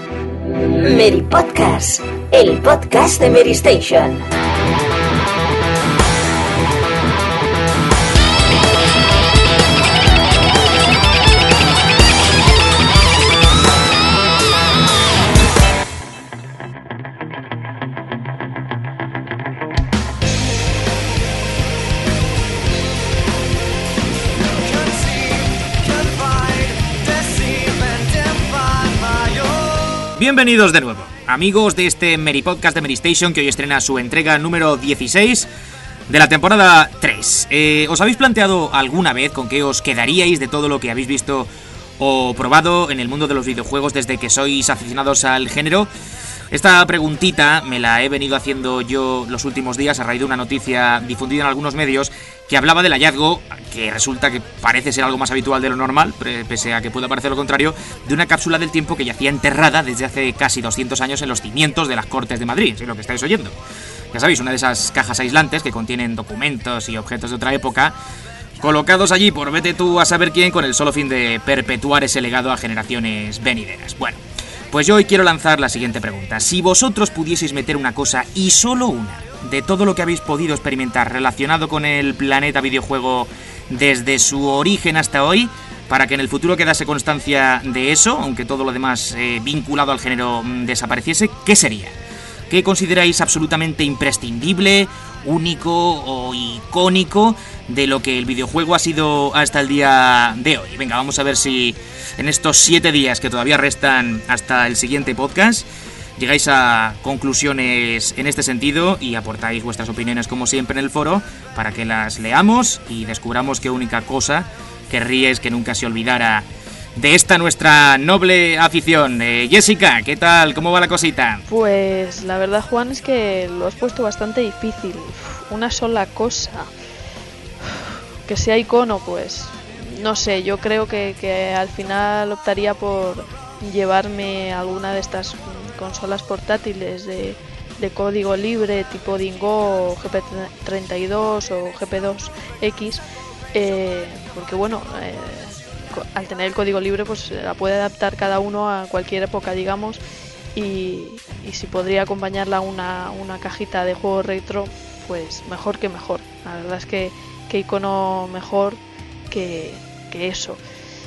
Mary Podcast, el podcast de Mary Station. Bienvenidos de nuevo, amigos de este Mary Podcast de Mary Station, que hoy estrena su entrega número 16 de la temporada 3. ¿Os habéis planteado alguna vez con qué os quedaríais de todo lo que habéis visto o probado en el mundo de los videojuegos desde que sois aficionados al género? Esta preguntita me la he venido haciendo yo los últimos días a raíz de una noticia difundida en algunos medios que hablaba del hallazgo, que resulta que parece ser algo más habitual de lo normal, pese a que pueda parecer lo contrario, de una cápsula del tiempo que yacía enterrada desde hace casi 200 años en los cimientos de las Cortes de Madrid, si es lo que estáis oyendo. Ya sabéis, una de esas cajas aislantes que contienen documentos y objetos de otra época, colocados allí por vete tú a saber quién, con el solo fin de perpetuar ese legado a generaciones venideras. Bueno, pues yo hoy quiero lanzar la siguiente pregunta. Si vosotros pudieseis meter una cosa, y solo una, de todo lo que habéis podido experimentar relacionado con el planeta videojuego desde su origen hasta hoy, para que en el futuro quedase constancia de eso, aunque todo lo demás vinculado al género desapareciese, ¿qué sería? ¿Qué consideráis absolutamente imprescindible, único o icónico de lo que el videojuego ha sido hasta el día de hoy? Venga, vamos a ver si en estos 7 días que todavía restan hasta el siguiente podcast llegáis a conclusiones en este sentido y aportáis vuestras opiniones como siempre en el foro para que las leamos y descubramos qué única cosa querríais que nunca se olvidara de esta nuestra noble afición. Jessica, ¿qué tal? ¿Cómo va la cosita? Pues la verdad, Juan, es que lo has puesto bastante difícil. Una sola cosa que sea icono, pues no sé, yo creo que al final optaría por llevarme alguna de estas consolas portátiles de código libre tipo Dingo o GP32 o GP2X, porque bueno, al tener el código libre pues la puede adaptar cada uno a cualquier época, digamos, y si podría acompañarla una cajita de juego retro, pues mejor que mejor. La verdad es que icono mejor que eso,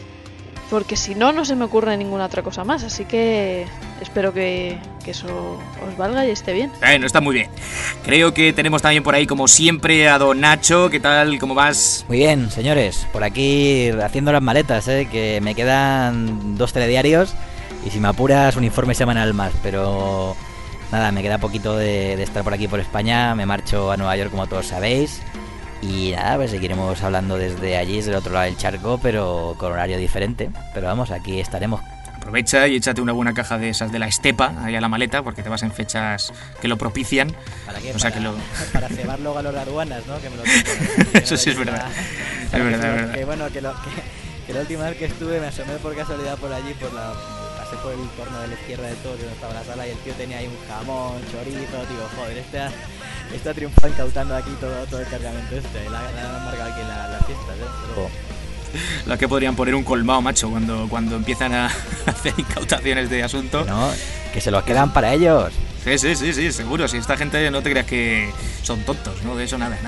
porque si no se me ocurre ninguna otra cosa más, así que espero que eso os valga y esté bien. No está muy bien. Creo que tenemos también por ahí, como siempre, a don Nacho. ¿Qué tal? ¿Cómo vas? Muy bien, señores, por aquí haciendo las maletas, que me quedan 2 telediarios y si me apuras un informe semanal más, pero nada, me queda poquito de estar por aquí por España. Me marcho a Nueva York, como todos sabéis. Y nada, pues seguiremos hablando desde allí, desde el otro lado del charco, pero con horario diferente. Pero vamos, aquí estaremos. Aprovecha y échate una buena caja de esas de la Estepa ahí a la maleta, porque te vas en fechas que lo propician. ¿Para qué? O sea, para cebar luego a los aduanas, ¿no? Que me lo eso sí es verdad. Es verdad. Que bueno, que la última vez que estuve me asomé por casualidad por allí, pasé por el torno de la izquierda de todo, donde estaba la sala, y el tío tenía ahí un jamón, chorizo, digo, joder, está triunfando, incautando aquí todo el cargamento la han marcado aquí las fiestas, Luego. Las que podrían poner un colmado, macho, cuando empiezan a hacer incautaciones de asunto. No, que se los quedan para ellos. Sí, seguro. Si esta gente, no te creas que son tontos, ¿no? De eso nada.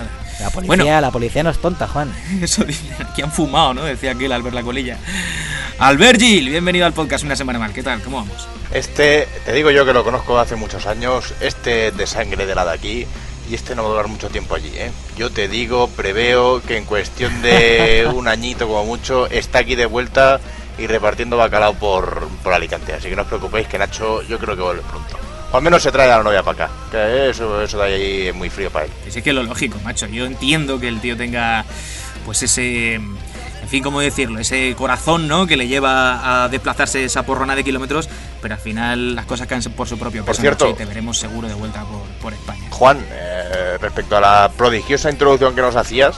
La policía no es tonta, Juan. Eso dicen, aquí han fumado, ¿no? Decía aquel Albert La Colilla. Albert Gil, bienvenido al podcast una semana más. ¿Qué tal? ¿Cómo vamos? Te digo yo que lo conozco hace muchos años, de sangre de la de aquí, y no va a durar mucho tiempo allí, ¿eh? Yo te digo, preveo que en cuestión de un añito como mucho, está aquí de vuelta y repartiendo bacalao por Alicante. Así que no os preocupéis, que Nacho yo creo que vuelve pronto. O al menos se trae a la novia para acá, que eso de ahí es muy frío para él. Sí que es lo lógico, macho. Yo entiendo que el tío tenga pues ese, en fin, ¿cómo decirlo? Ese corazón, ¿no? Que le lleva a desplazarse esa porrona de kilómetros, pero al final las cosas caen por su propio peso. Por cierto, y te veremos seguro de vuelta por España. Juan, respecto a la prodigiosa introducción que nos hacías,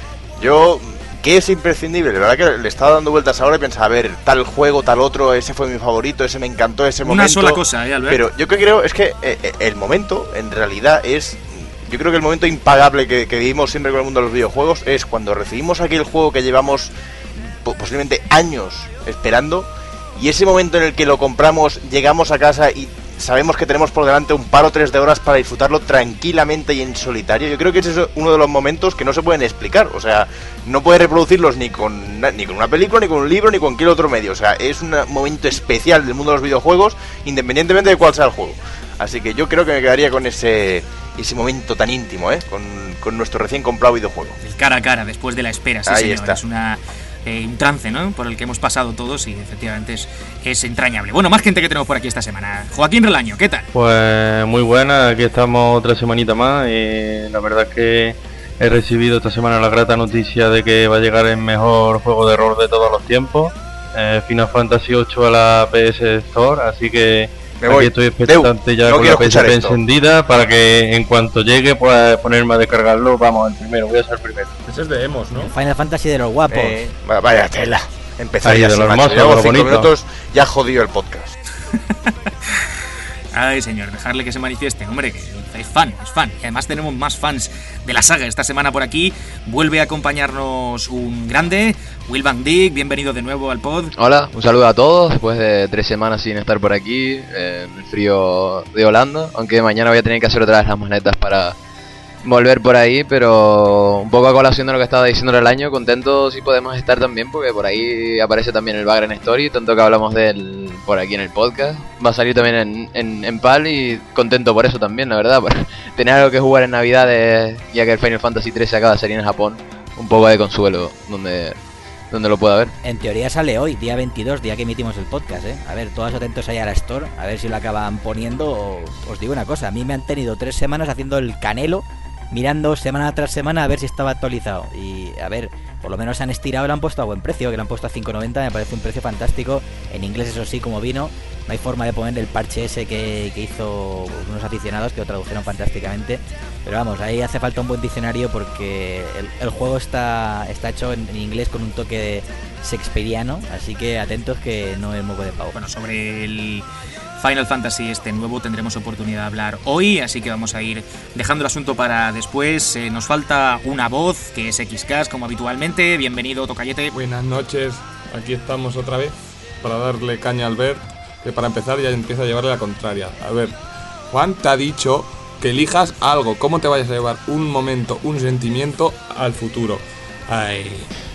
¿qué es imprescindible? La verdad que le estaba dando vueltas ahora y pensaba, a ver, tal juego, tal otro, ese fue mi favorito, ese me encantó, ese momento. Una sola cosa, Albert. Pero yo creo es que el momento, en realidad, yo creo que el momento impagable que vivimos siempre con el mundo de los videojuegos es cuando recibimos aquel juego que llevamos posiblemente años esperando y ese momento en el que lo compramos, llegamos a casa y sabemos que tenemos por delante un par o 3 de horas para disfrutarlo tranquilamente y en solitario. Yo creo que ese es uno de los momentos que no se pueden explicar. O sea, no puedes reproducirlos ni con una película, ni con un libro, ni con cualquier otro medio. O sea, es un momento especial del mundo de los videojuegos, independientemente de cuál sea el juego. Así que yo creo que me quedaría con ese momento tan íntimo, con nuestro recién comprado videojuego. El cara a cara, después de la espera, sí, Ahí señor. está. Es un trance, ¿no?, por el que hemos pasado todos y efectivamente es entrañable. Bueno, más gente que tenemos por aquí esta semana. Joaquín Relaño, ¿qué tal? Pues muy buena, aquí estamos otra semanita más y la verdad es que he recibido esta semana la grata noticia de que va a llegar el mejor juego de rol de todos los tiempos, Final Fantasy VIII a la PS Store, así que aquí estoy expectante ya con la PSP encendida para que en cuanto llegue pueda ponerme a descargarlo. Vamos, el primero, voy a ser el primero. Ese es de Emos, ¿no? El Final Fantasy de los guapos. Vaya tela. Empezaría Ahí, de así, lo macho. hermoso, Llevamos de lo 5 bonito. minutos, ya jodido el podcast. Ay, señor, dejarle que se manifieste, hombre, que es fan. Y además tenemos más fans de la saga esta semana por aquí. Vuelve a acompañarnos un grande, Will Van Dijk, bienvenido de nuevo al pod. Hola, un saludo a todos, después de 3 semanas sin estar por aquí, en el frío de Holanda, aunque mañana voy a tener que hacer otra vez las maletas para volver por ahí, pero un poco a colación de lo que estaba diciendo el año, contento si podemos estar también, porque por ahí aparece también el Background Story, tanto que hablamos de él por aquí en el podcast, va a salir también en PAL y contento por eso también, la verdad, por tener algo que jugar en Navidades, ya que el Final Fantasy 3 se acaba de salir en Japón, un poco de consuelo donde lo pueda ver. En teoría sale hoy, día 22, día que emitimos el podcast, ¿eh? A ver, todos atentos ahí a la Store, a ver si lo acaban poniendo. Os digo una cosa, a mí me han tenido 3 semanas haciendo el canelo, mirando semana tras semana a ver si estaba actualizado. Y a ver, por lo menos se han estirado y lo han puesto a buen precio, que lo han puesto a 5,90, me parece un precio fantástico. En inglés, eso sí, como vino, no hay forma de poner el parche ese que hizo unos aficionados que lo tradujeron fantásticamente. Pero vamos, ahí hace falta un buen diccionario porque el juego está hecho en inglés con un toque shakespeariano, así que atentos que no es moco de pavo. Bueno, sobre el Final Fantasy nuevo tendremos oportunidad de hablar hoy, así que vamos a ir dejando el asunto para después. Nos falta una voz, que es XCast, como habitualmente. Bienvenido, Tocayete. Buenas noches, aquí estamos otra vez para darle caña al Albert, que para empezar ya empieza a llevarle la contraria. A ver, Juan te ha dicho que elijas algo, cómo te vayas a llevar un momento, un sentimiento al futuro. Ay.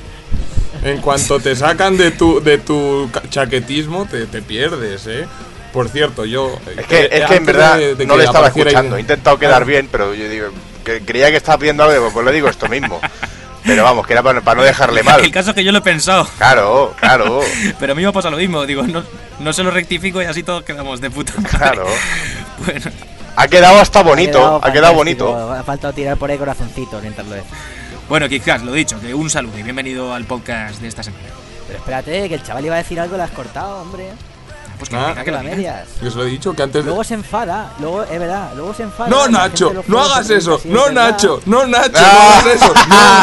En cuanto te sacan de tu chaquetismo, te pierdes, ¿eh? Por cierto, yo... Es que en verdad no le estaba escuchando. He intentado quedar bien, pero yo digo, que creía que estaba pidiendo algo, pues le digo esto mismo. Pero vamos, que era para no dejarle mal. El caso es que yo lo he pensado. Claro. Pero a mí me pasa lo mismo. Digo, no se lo rectifico y así todos quedamos de puta madre. Claro. Bueno. Ha quedado hasta bonito. Ha quedado bonito. Ha faltado tirar por ahí corazoncito mientras lo es. Bueno, quizás, lo dicho, que un saludo y bienvenido al podcast de esta semana. Pero espérate, que el chaval iba a decir algo y lo has cortado, hombre. Pues que la medias. Yo os lo he dicho que antes luego se enfada, es verdad, luego se enfada. No, Nacho, no hagas eso. No, Nacho, no hagas eso.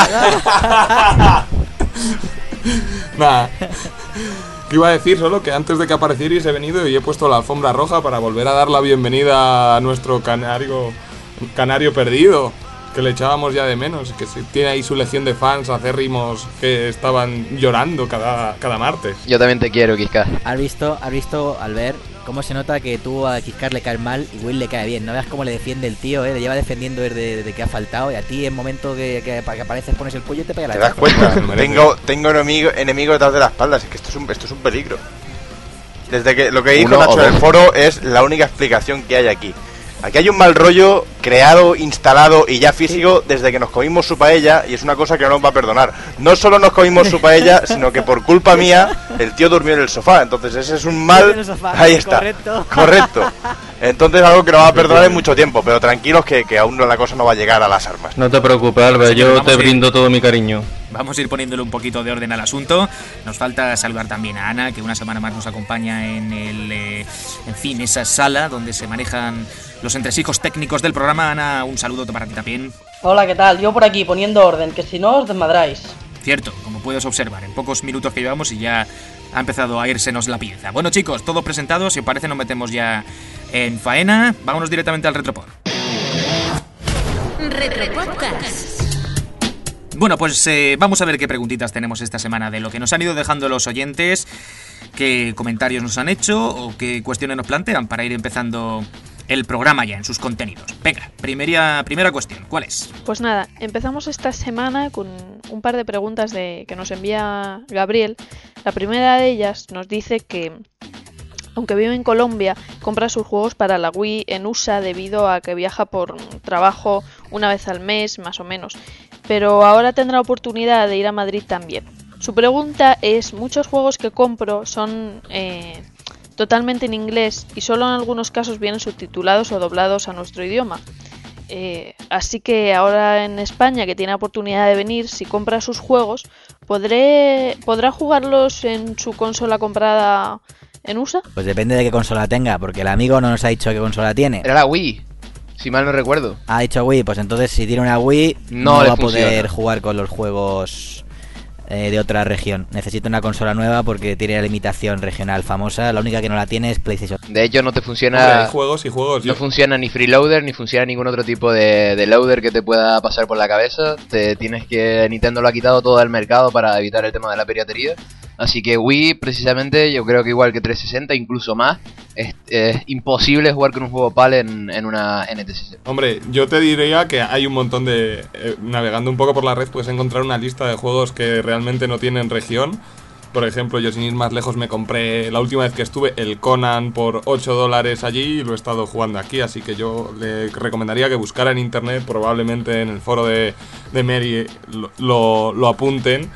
Nada. Que iba a decir solo que antes de que aparecierais he venido y he puesto la alfombra roja para volver a dar la bienvenida a nuestro canario perdido, que le echábamos ya de menos, que tiene ahí su legión de fans acérrimos que estaban llorando cada martes. Yo también te quiero, Kiskar. ¿Has visto, Albert, cómo se nota que tú a Kiskar le caes mal y Will le cae bien? No veas cómo le defiende el tío, le lleva defendiendo desde que ha faltado, y a ti en momento que apareces pones el cuello y te pega la ¿Te das cuenta? tengo enemigo detrás de las espaldas, es que esto es un peligro. Desde que lo que dijo Nacho en el foro es la única explicación que hay aquí. Aquí hay un mal rollo creado, instalado y ya físico desde que nos comimos su paella, y es una cosa que no nos va a perdonar. No solo nos comimos su paella, sino que por culpa mía el tío durmió en el sofá. Entonces ese es un mal... Ahí está. Correcto. Entonces algo que no va a perdonar en mucho tiempo, pero tranquilos que aún la cosa no va a llegar a las armas. No te preocupes, Albert, yo te brindo todo mi cariño. Vamos a ir poniéndole un poquito de orden al asunto. Nos falta saludar también a Ana, que una semana más nos acompaña en esa sala donde se manejan los entresijos técnicos del programa. Ana, un saludo para ti también. Hola, ¿qué tal? Yo por aquí poniendo orden, que si no os desmadráis. Cierto, como puedes observar, en pocos minutos que llevamos y ya ha empezado a irsenos la pieza. Bueno, chicos, todos presentados, si os parece nos metemos ya en faena. Vámonos directamente al Retropod. Retropodcast. Bueno, pues vamos a ver qué preguntitas tenemos esta semana de lo que nos han ido dejando los oyentes. qué comentarios nos han hecho o qué cuestiones nos plantean para ir empezando el programa ya en sus contenidos. Venga, primera cuestión, ¿cuál es? Pues nada, empezamos esta semana con un par de preguntas que nos envía Gabriel. La primera de ellas nos dice que, aunque vive en Colombia, compra sus juegos para la Wii en USA debido a que viaja por trabajo una vez al mes, más o menos. Pero ahora tendrá oportunidad de ir a Madrid también. Su pregunta es, muchos juegos que compro son totalmente en inglés y solo en algunos casos vienen subtitulados o doblados a nuestro idioma. Así que ahora en España, que tiene oportunidad de venir, si compra sus juegos, ¿podrá jugarlos en su consola comprada en USA? Pues depende de qué consola tenga, porque el amigo no nos ha dicho qué consola tiene. Era la Wii, si mal no recuerdo. Ha dicho Wii, pues entonces si tiene una Wii no va a poder jugar con los juegos de otra región. Necesita una consola nueva porque tiene la limitación regional famosa. La única que no la tiene es PlayStation. De hecho no te funciona. Hombre, hay juegos y juegos. No funciona ni freeloader ni funciona ningún otro tipo de loader que te pueda pasar por la cabeza. Nintendo lo ha quitado todo del mercado para evitar el tema de la piratería. Así que Wii, precisamente, yo creo que igual que 360, incluso más, es imposible jugar con un juego PAL en una NTSC. Hombre, yo te diría que hay un montón de... navegando un poco por la red puedes encontrar una lista de juegos que realmente no tienen región. Por ejemplo, yo sin ir más lejos me compré, la última vez que estuve, el Conan por $8 allí y lo he estado jugando aquí. Así que yo le recomendaría que buscara en internet, probablemente en el foro de Mary lo apunten.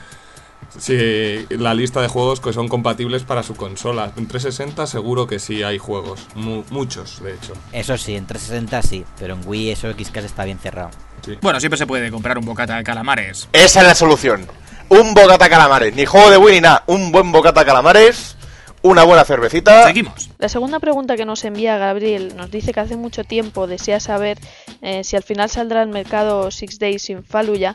Sí, la lista de juegos que son compatibles para su consola. En 360 seguro que sí hay juegos, muchos de hecho. Eso sí, en 360 sí, pero en Wii eso quizás está bien cerrado. Sí. Bueno, siempre se puede comprar un bocata de calamares. Esa es la solución. Un bocata calamares, ni juego de Wii ni nada. Un buen bocata calamares, una buena cervecita. Seguimos. La segunda pregunta que nos envía Gabriel nos dice que hace mucho tiempo desea saber si al final saldrá al mercado 6 Days in Fallujah.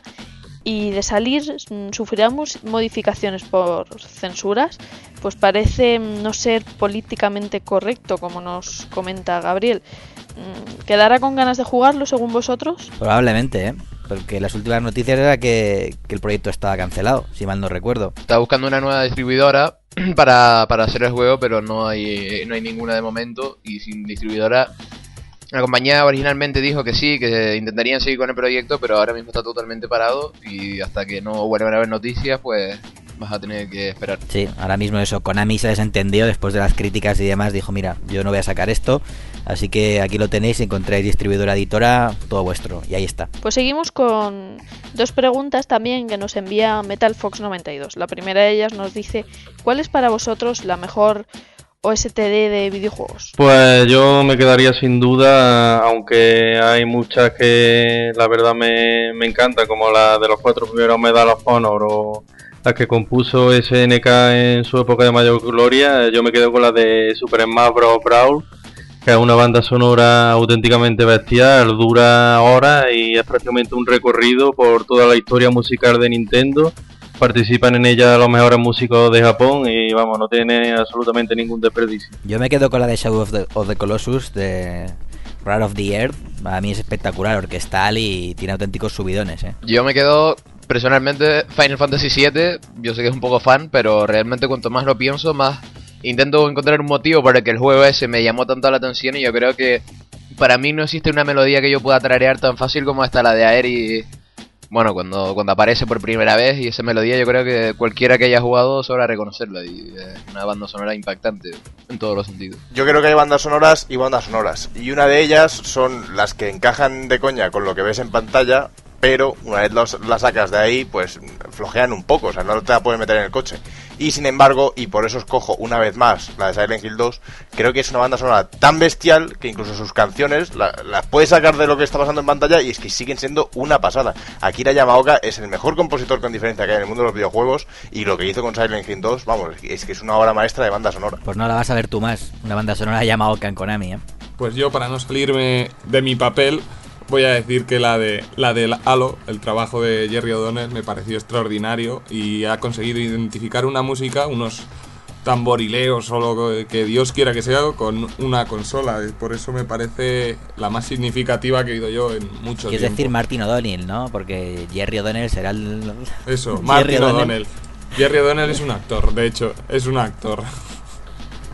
Y de salir, ¿sufriremos modificaciones por censuras? Pues parece no ser políticamente correcto, como nos comenta Gabriel. ¿Quedará con ganas de jugarlo, según vosotros? Probablemente, porque las últimas noticias era que el proyecto estaba cancelado, si mal no recuerdo. Estaba buscando una nueva distribuidora para hacer el juego, pero no hay ninguna de momento. Y sin distribuidora... La compañía originalmente dijo que sí, que intentarían seguir con el proyecto, pero ahora mismo está totalmente parado y hasta que no vuelvan a haber noticias, pues vas a tener que esperar. Sí, ahora mismo eso, Konami se desentendió después de las críticas y demás, dijo, mira, yo no voy a sacar esto, así que aquí lo tenéis, si encontráis distribuidora editora, todo vuestro, y ahí está. Pues seguimos con dos preguntas también que nos envía MetalFox92. La primera de ellas nos dice, ¿cuál es para vosotros la mejor OSTD de videojuegos? Pues yo me quedaría sin duda, aunque hay muchas que la verdad me encanta, como la de los 4 primeros Medal of Honor o la que compuso SNK en su época de mayor gloria. Yo me quedo con la de Super Smash Bros. Brawl, que es una banda sonora auténticamente bestial, dura horas y es prácticamente un recorrido por toda la historia musical de Nintendo. Participan en ella los mejores músicos de Japón y vamos, no tiene absolutamente ningún desperdicio. Yo me quedo con la de Shadow of the Colossus de Wrath of the Earth. A mí es espectacular, orquestal y tiene auténticos subidones, Yo me quedo personalmente Final Fantasy VII. Yo sé que es un poco fan, pero realmente cuanto más lo pienso, más intento encontrar un motivo por el que el juego ese me llamó tanto la atención. Y yo creo que para mí no existe una melodía que yo pueda tararear tan fácil como esta, la de Aeri. Bueno, cuando aparece por primera vez, y esa melodía yo creo que cualquiera que haya jugado sabrá reconocerla, y es una banda sonora impactante en todos los sentidos. Yo creo que hay bandas sonoras y bandas sonoras, y una de ellas son las que encajan de coña con lo que ves en pantalla, pero una vez las sacas de ahí, pues flojean un poco, o sea, no te la puedes meter en el coche. Y sin embargo, y por eso escojo una vez más la de Silent Hill 2, creo que es una banda sonora tan bestial que incluso sus canciones las puedes sacar de lo que está pasando en pantalla y es que siguen siendo una pasada. Akira Yamaoka es el mejor compositor con diferencia que hay en el mundo de los videojuegos, y lo que hizo con Silent Hill 2, vamos, es que es una obra maestra de banda sonora. Pues no la vas a ver tú más, una banda sonora de Yamaoka en Konami, Pues yo, para no salirme de mi papel, voy a decir que la del Halo, el trabajo de Jerry O'Donnell, me pareció extraordinario y ha conseguido identificar una música, unos tamborileos o lo que Dios quiera que sea, con una consola. Por eso me parece la más significativa que he oído yo en mucho tiempo. Es decir, Martin O'Donnell, ¿no? Porque Jerry O'Donnell será el... Eso, Martin O'Donnell. Jerry O'Donnell es un actor, de hecho, es un actor.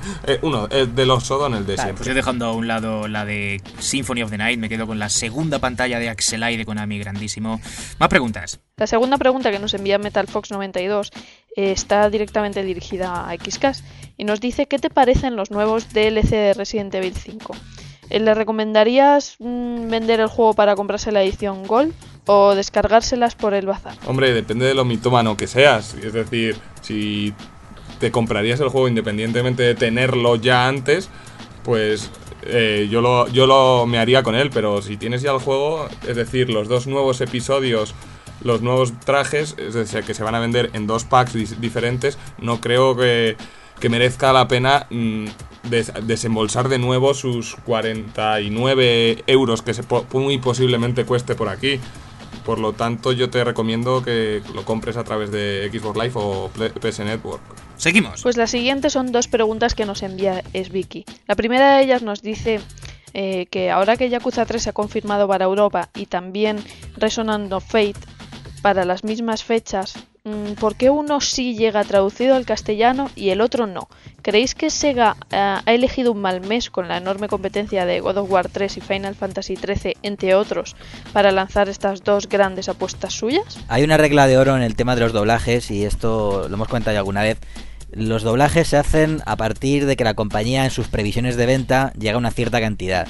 de los Sodones de Pues siempre. yo dejando a un lado la de Symphony of the Night, me quedo con la segunda pantalla de Axelai de Konami, grandísimo. Más preguntas. La segunda pregunta que nos envía MetalFox92 está directamente dirigida a XCast y nos dice: ¿qué te parecen los nuevos DLC de Resident Evil 5? ¿Le recomendarías vender el juego para comprarse la edición Gold o descargárselas por el bazar? Hombre, depende de lo mitómano que seas. Es decir, si te comprarías el juego independientemente de tenerlo ya antes, pues yo me haría con él. Pero si tienes ya el juego, es decir, los dos nuevos episodios, los nuevos trajes, es decir, que se van a vender en 2 packs diferentes, no creo que merezca la pena desembolsar de nuevo sus 49 euros que muy posiblemente cueste por aquí. Por lo tanto, yo te recomiendo que lo compres a través de Xbox Live o PS Network. Seguimos. Pues las siguientes son 2 preguntas que nos envía Vicky. La primera de ellas nos dice que ahora que Yakuza 3 se ha confirmado para Europa y también Resonance of Fate para las mismas fechas, ¿por qué uno sí llega traducido al castellano y el otro no? ¿Creéis que Sega ha elegido un mal mes con la enorme competencia de God of War 3 y Final Fantasy 13, entre otros, para lanzar estas 2 grandes apuestas suyas? Hay una regla de oro en el tema de los doblajes, y esto lo hemos comentado ya alguna vez. Los doblajes se hacen a partir de que la compañía en sus previsiones de venta llega a una cierta cantidad.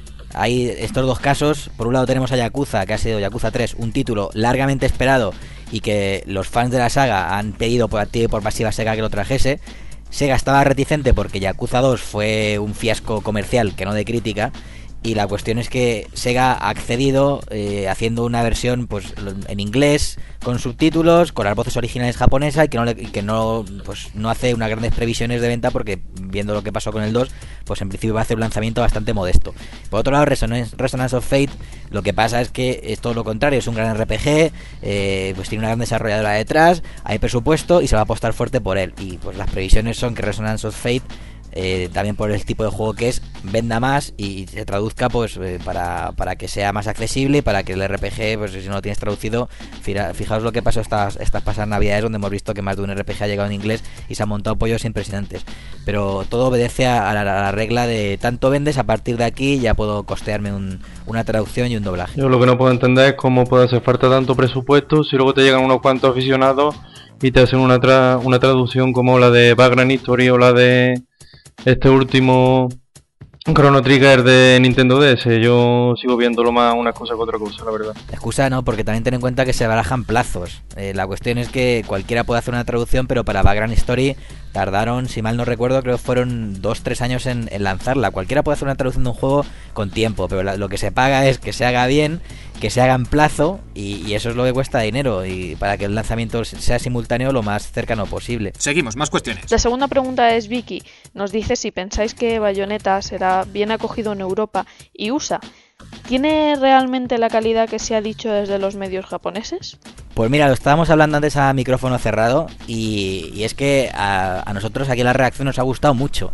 Hay estos 2 casos. Por un lado tenemos a Yakuza, que ha sido Yakuza 3, un título largamente esperado y que los fans de la saga han pedido por activa y por pasiva a Sega que lo trajese. Sega estaba reticente porque Yakuza 2 fue un fiasco comercial que no de crítica, y la cuestión es que Sega ha accedido haciendo una versión pues en inglés con subtítulos, con las voces originales japonesas, y que no hace unas grandes previsiones de venta, porque viendo lo que pasó con el 2, pues en principio va a hacer un lanzamiento bastante modesto. Por otro lado, Resonance of Fate, lo que pasa es que es todo lo contrario, es un gran RPG, pues tiene una gran desarrolladora detrás, hay presupuesto y se va a apostar fuerte por él, y pues las previsiones son que Resonance of Fate, también por el tipo de juego que es, venda más y se traduzca pues para que sea más accesible, y para que el RPG, pues si no lo tienes traducido, fijaos lo que pasó estas pasadas navidades, donde hemos visto que más de un RPG ha llegado en inglés y se han montado pollos impresionantes. Pero todo obedece a la regla de tanto vendes, a partir de aquí ya puedo costearme una traducción y un doblaje. Yo lo que no puedo entender es cómo puede hacer falta tanto presupuesto si luego te llegan unos cuantos aficionados y te hacen una traducción como la de Background History o la de este último Chrono Trigger de Nintendo DS. Yo sigo viéndolo más una cosa que otra cosa, la verdad. Excusa no, porque también ten en cuenta que se barajan plazos. La cuestión es que cualquiera puede hacer una traducción, pero para Background Story tardaron, si mal no recuerdo, creo que fueron 2-3 años en lanzarla. Cualquiera puede hacer una traducción de un juego con tiempo, pero lo que se paga es que se haga bien, que se haga en plazo, y eso es lo que cuesta dinero, y para que el lanzamiento sea simultáneo lo más cercano posible. Seguimos, más cuestiones. La segunda pregunta es Vicky. Nos dice si pensáis que Bayonetta será bien acogido en Europa y USA. ¿Tiene realmente la calidad que se ha dicho desde los medios japoneses? Pues mira, lo estábamos hablando antes a micrófono cerrado, y es que a nosotros aquí la reacción nos ha gustado mucho.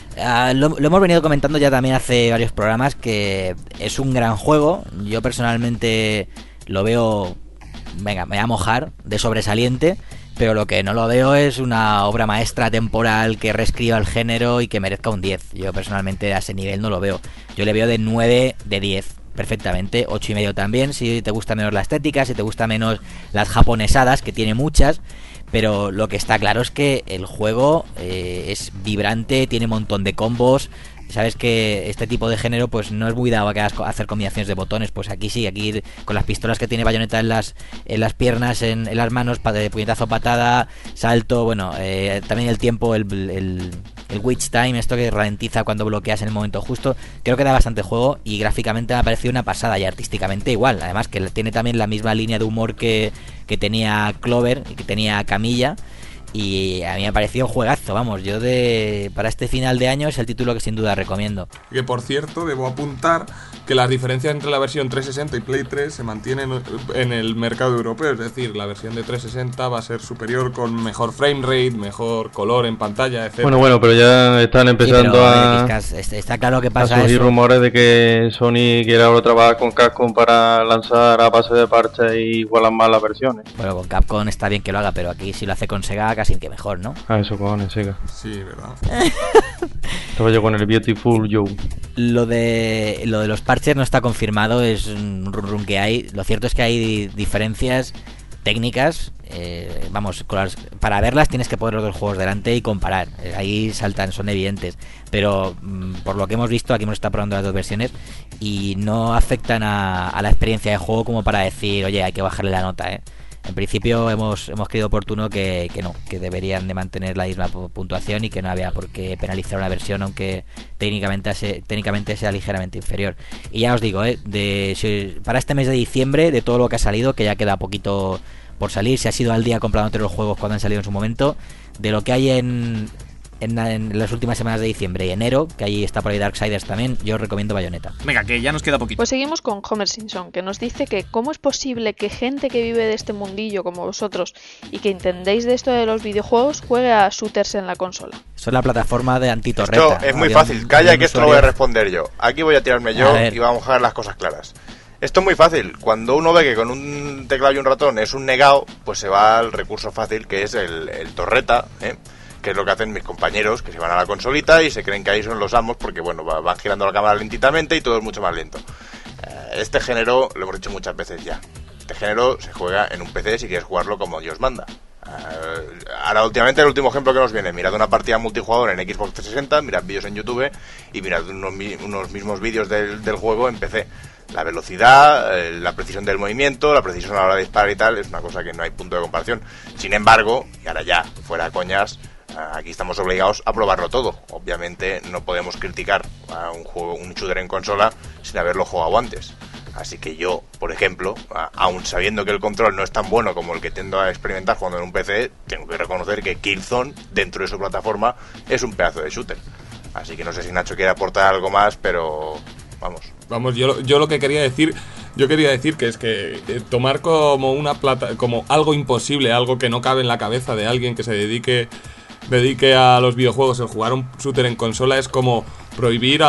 Lo hemos venido comentando ya también hace varios programas, que es un gran juego. Yo personalmente lo veo, venga, me voy a mojar, de sobresaliente, pero lo que no lo veo es una obra maestra temporal que reescriba el género y que merezca un 10. Yo personalmente a ese nivel no lo veo. Yo le veo de 9 de 10 perfectamente, 8,5 también, si te gusta menos la estética, si te gusta menos las japonesadas, que tiene muchas. Pero lo que está claro es que el juego es vibrante, tiene un montón de combos. Sabes que este tipo de género pues no es muy dado a hacer combinaciones de botones. Pues aquí sí, aquí con las pistolas que tiene Bayonetta en las piernas, en las manos, de puñetazo, patada, salto, bueno, también el tiempo, el Witch Time, esto que ralentiza cuando bloqueas en el momento justo. Creo que da bastante juego, y gráficamente me ha parecido una pasada, y artísticamente igual. Además que tiene también la misma línea de humor que tenía Clover y que tenía Camilla. Y a mí me ha parecido un juegazo, vamos, para este final de año es el título que sin duda recomiendo. Que por cierto, debo apuntar que las diferencias entre la versión 360 y Play 3 se mantienen en el mercado europeo, es decir, la versión de 360 va a ser superior con mejor frame rate, mejor color en pantalla, etc. Bueno, pero ya están empezando está claro que pasa a surgir eso. rumores de que Sony quiere ahora trabajar con Capcom para lanzar a base de parches y igualar más las versiones. Bueno, con Capcom está bien que lo haga, pero aquí si lo hace con Sega, casi que mejor, ¿no? Eso cojones, Sega. Sí, verdad. Estaba yo con el Beautiful Joe. Lo de los parches no está confirmado, es un run que hay. Lo cierto es que hay diferencias técnicas. Vamos, para verlas tienes que poner los dos juegos delante y comparar. Ahí saltan, son evidentes. Pero por lo que hemos visto, aquí hemos estado probando las dos versiones y no afectan a la experiencia de juego como para decir, oye, hay que bajarle la nota, ¿eh? En principio hemos creído oportuno que no, que deberían de mantener la misma puntuación y que no había por qué penalizar una versión aunque técnicamente sea ligeramente inferior. Y ya os digo, para este mes de diciembre, de todo lo que ha salido, que ya queda poquito por salir, se ha sido al día comprando los juegos cuando han salido en su momento, de lo que hay en las últimas semanas de diciembre y enero, que ahí está por ahí Darksiders también, yo os recomiendo Bayonetta. Venga, que ya nos queda poquito. Pues seguimos con Homer Simpson, que nos dice que cómo es posible que gente que vive de este mundillo como vosotros y que entendéis de esto de los videojuegos juegue a shooters en la consola. Eso es la plataforma de Antitorreta. Esto es muy fácil, calla que esto lo voy a responder yo. Aquí voy a tirarme yo y vamos a dejar las cosas claras. Esto es muy fácil. Cuando uno ve que con un teclado y un ratón es un negado, pues se va al recurso fácil que es el torreta, que es lo que hacen mis compañeros, que se van a la consolita y se creen que ahí son los amos porque, bueno, van girando la cámara lentitamente y todo es mucho más lento. Este género, lo hemos dicho muchas veces ya, este género se juega en un PC si quieres jugarlo como Dios manda. Ahora últimamente el último ejemplo que nos viene, mirad una partida multijugador en Xbox 360, mirad vídeos en YouTube y mirad unos mismos vídeos del juego en PC. La velocidad, la precisión del movimiento, la precisión a la hora de disparar y tal, es una cosa que no hay punto de comparación. Sin embargo, y ahora ya, fuera coñas, aquí estamos obligados a probarlo todo. Obviamente no podemos criticar a un shooter en consola sin haberlo jugado antes. Así que yo, por ejemplo, aun sabiendo que el control no es tan bueno como el que tiendo a experimentar jugando en un PC, tengo que reconocer que Killzone, dentro de su plataforma, es un pedazo de shooter. Así que no sé si Nacho quiere aportar algo más, pero vamos, yo lo que quería decir, que es que tomar como como algo imposible, algo que no cabe en la cabeza de alguien que se dedique a los videojuegos, el jugar un shooter en consola, es como prohibir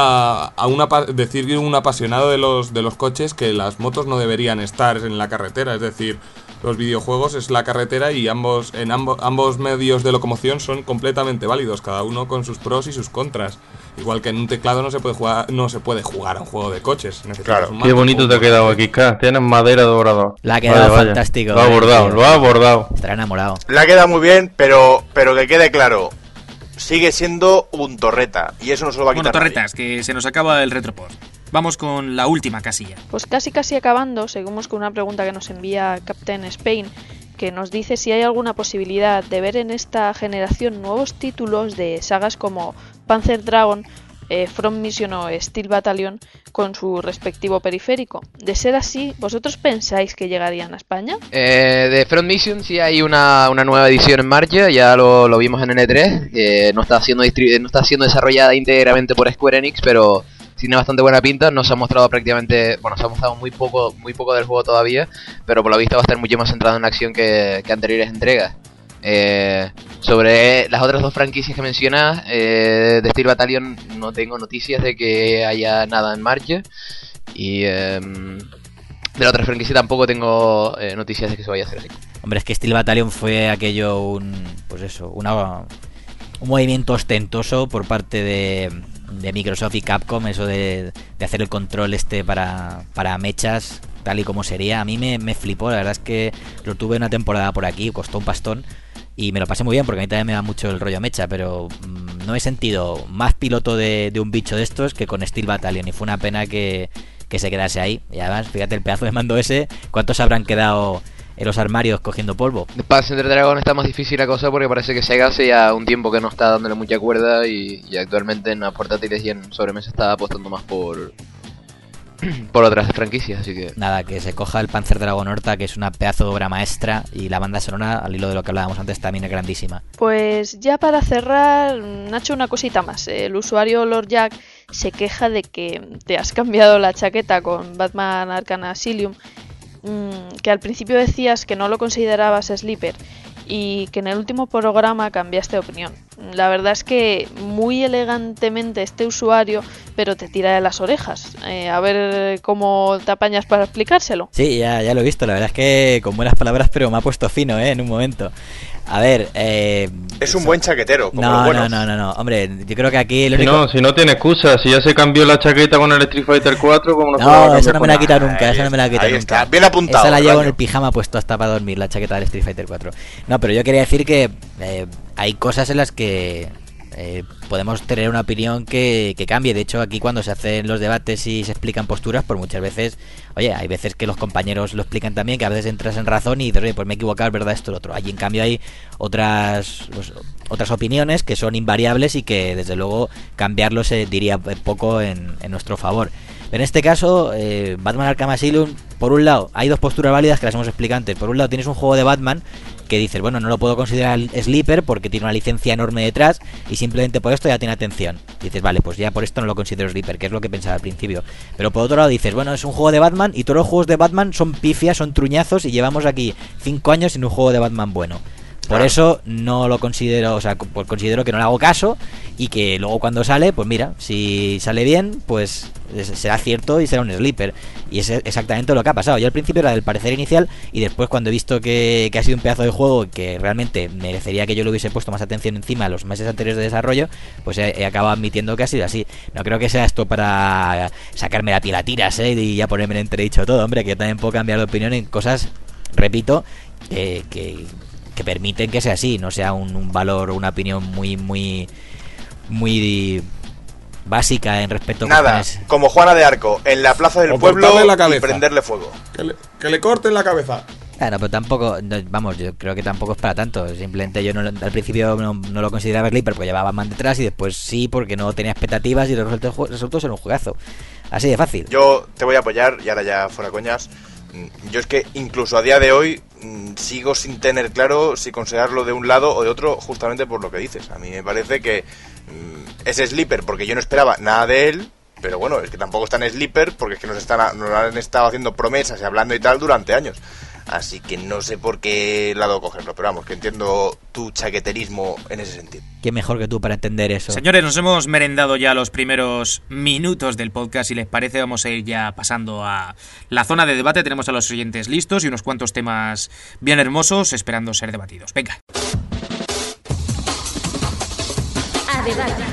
decir un apasionado de los coches que las motos no deberían estar en la carretera. Es decir, los videojuegos es la carretera y ambos medios de locomoción son completamente válidos, cada uno con sus pros y sus contras. Igual que en un teclado no se puede jugar a un juego de coches. Claro. Qué bonito te ha quedado aquí, K. Tienes madera de orador. La ha quedado fantástico. Lo ha abordado. Estará enamorado. La ha quedado muy bien, pero que quede claro, sigue siendo un torreta y eso no se lo va a quitar. Bueno, torretas, que se nos acaba el Retropod. Vamos con la última casilla. Pues casi acabando, seguimos con una pregunta que nos envía Captain Spain, que nos dice si hay alguna posibilidad de ver en esta generación nuevos títulos de sagas como Panzer Dragon, Front Mission o Steel Battalion con su respectivo periférico. De ser así, ¿vosotros pensáis que llegarían a España? De Front Mission sí hay una nueva edición en marcha, ya lo vimos en N3, no está siendo desarrollada íntegramente por Square Enix, pero tiene bastante buena pinta. No se ha mostrado prácticamente, se ha mostrado muy poco del juego todavía, pero por lo visto va a estar mucho más centrado en acción que anteriores entregas. Sobre las otras dos franquicias que mencionas, de Steel Battalion no tengo noticias de que haya nada en marcha, y de la otra franquicia tampoco tengo noticias de que se vaya a hacer así. Hombre, es que Steel Battalion fue aquello un movimiento ostentoso por parte de Microsoft y Capcom, eso de hacer el control para mechas tal y como sería. A mí me flipó, la verdad es que lo tuve una temporada por aquí, costó un pastón y me lo pasé muy bien porque a mí también me da mucho el rollo mecha, pero no he sentido más piloto de un bicho de estos que con Steel Battalion, y fue una pena que se quedase ahí. Y además, fíjate el pedazo de mando ese, ¿cuántos habrán quedado en los armarios cogiendo polvo? De Panzer Dragon está más difícil la cosa porque parece que Sega hace ya un tiempo que no está dándole mucha cuerda y actualmente en las portátiles y en sobremesa está apostando más por otras franquicias, así que nada, que se coja el Panzer Dragon Horta, que es una pedazo de obra maestra, y la banda sonora, al hilo de lo que hablábamos antes, también es grandísima. Pues ya para cerrar, Nacho, una cosita más. El usuario Lord Jack se queja de que te has cambiado la chaqueta con Batman Arkham Asylum, que al principio decías que no lo considerabas Sleeper y que en el último programa cambiaste de opinión. La verdad es que muy elegantemente este usuario, pero te tira de las orejas. A ver cómo te apañas para explicárselo. Sí, ya lo he visto, la verdad es que con buenas palabras, pero me ha puesto fino, en un momento. A ver, es un buen chaquetero, como los no, buenos. no, hombre, yo creo que aquí el Si único... no, si no tiene excusa, si ya se cambió la chaqueta con el Street Fighter 4, como no se la va a No, cambiar esa no me con la el- quita nunca, esa no me la quita Ahí nunca. está, bien apuntado, Esa la llevo en Rayo. el pijama puesto hasta para dormir, la chaqueta del Street Fighter 4. No, pero yo quería decir que hay cosas en las que podemos tener una opinión que cambie. De hecho, aquí cuando se hacen los debates y se explican posturas, pues muchas veces, oye, hay veces que los compañeros lo explican también, que a veces entras en razón y dices, oye, pues me he equivocado, es verdad, esto, lo otro. Allí, en cambio, hay otras opiniones que son invariables y que, desde luego, cambiarlo se diría poco en nuestro favor. En este caso, Batman Arkham Asylum, por un lado, hay dos posturas válidas que las hemos explicado antes. Por un lado, tienes un juego de Batman que dices, bueno, no lo puedo considerar sleeper porque tiene una licencia enorme detrás y simplemente por esto ya tiene atención. Dices, vale, pues ya por esto no lo considero sleeper, que es lo que pensaba al principio. Pero por otro lado dices, bueno, es un juego de Batman y todos los juegos de Batman son pifias, son truñazos y llevamos aquí 5 años sin un juego de Batman bueno. Por eso no lo considero, o sea, considero que no le hago caso y que luego cuando sale, pues mira, si sale bien, pues será cierto y será un sleeper. Y es exactamente lo que ha pasado. Yo al principio era del parecer inicial y después cuando he visto que ha sido un pedazo de juego que realmente merecería que yo le hubiese puesto más atención encima los meses anteriores de desarrollo, pues he acabado admitiendo que ha sido así. No creo que sea esto para sacarme la piel a tiras, y ya ponerme en entredicho todo, hombre, que yo también puedo cambiar de opinión en cosas, repito, que permiten que sea así, no sea un valor o una opinión muy básica en respecto a Nada, cuestiones. como Juana de Arco, en la plaza del O pueblo cortarle la y cabeza. prenderle fuego. Que le corten la cabeza. Claro, pero tampoco, vamos, yo creo que tampoco es para tanto. Simplemente yo al principio no lo consideraba sleeper porque llevaba Batman detrás y después sí porque no tenía expectativas y resultó ser un juegazo. Así de fácil. Yo te voy a apoyar y ahora ya fuera coñas. Yo es que incluso a día de hoy sigo sin tener claro si considerarlo de un lado o de otro, justamente por lo que dices. A mí me parece que es sleeper porque yo no esperaba nada de él, pero bueno, es que tampoco es tan sleeper porque es que nos han estado haciendo promesas y hablando y tal durante años. Así que no sé por qué lado cogerlo, pero vamos, que entiendo tu chaqueterismo en ese sentido. ¿Quién mejor que tú para entender eso? Señores, nos hemos merendado ya los primeros minutos del podcast. Si les parece, vamos a ir ya pasando a la zona de debate. Tenemos a los oyentes listos y unos cuantos temas bien hermosos esperando ser debatidos. Venga. A debate.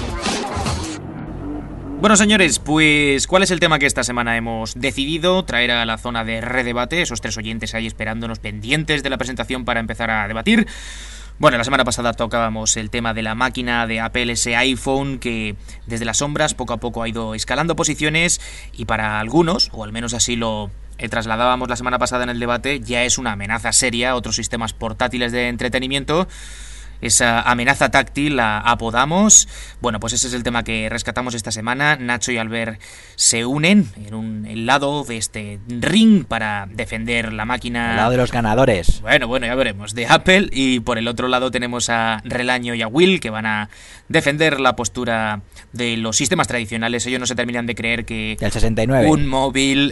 Bueno, señores, pues ¿cuál es el tema que esta semana hemos decidido traer a la zona de redebate? Esos tres oyentes ahí esperándonos pendientes de la presentación para empezar a debatir. Bueno, la semana pasada tocábamos el tema de la máquina de Apple, ese iPhone que desde las sombras poco a poco ha ido escalando posiciones y para algunos, o al menos así lo trasladábamos la semana pasada en el debate, ya es una amenaza seria a otros sistemas portátiles de entretenimiento. Esa amenaza táctil la apodamos. Bueno, pues ese es el tema que rescatamos esta semana. Nacho y Albert se unen en un lado de este ring para defender la máquina. Al lado de los ganadores. Bueno, ya veremos. De Apple. Y por el otro lado tenemos a Relaño y a Will, que van a defender la postura de los sistemas tradicionales. Ellos no se terminan de creer que Del 69. un móvil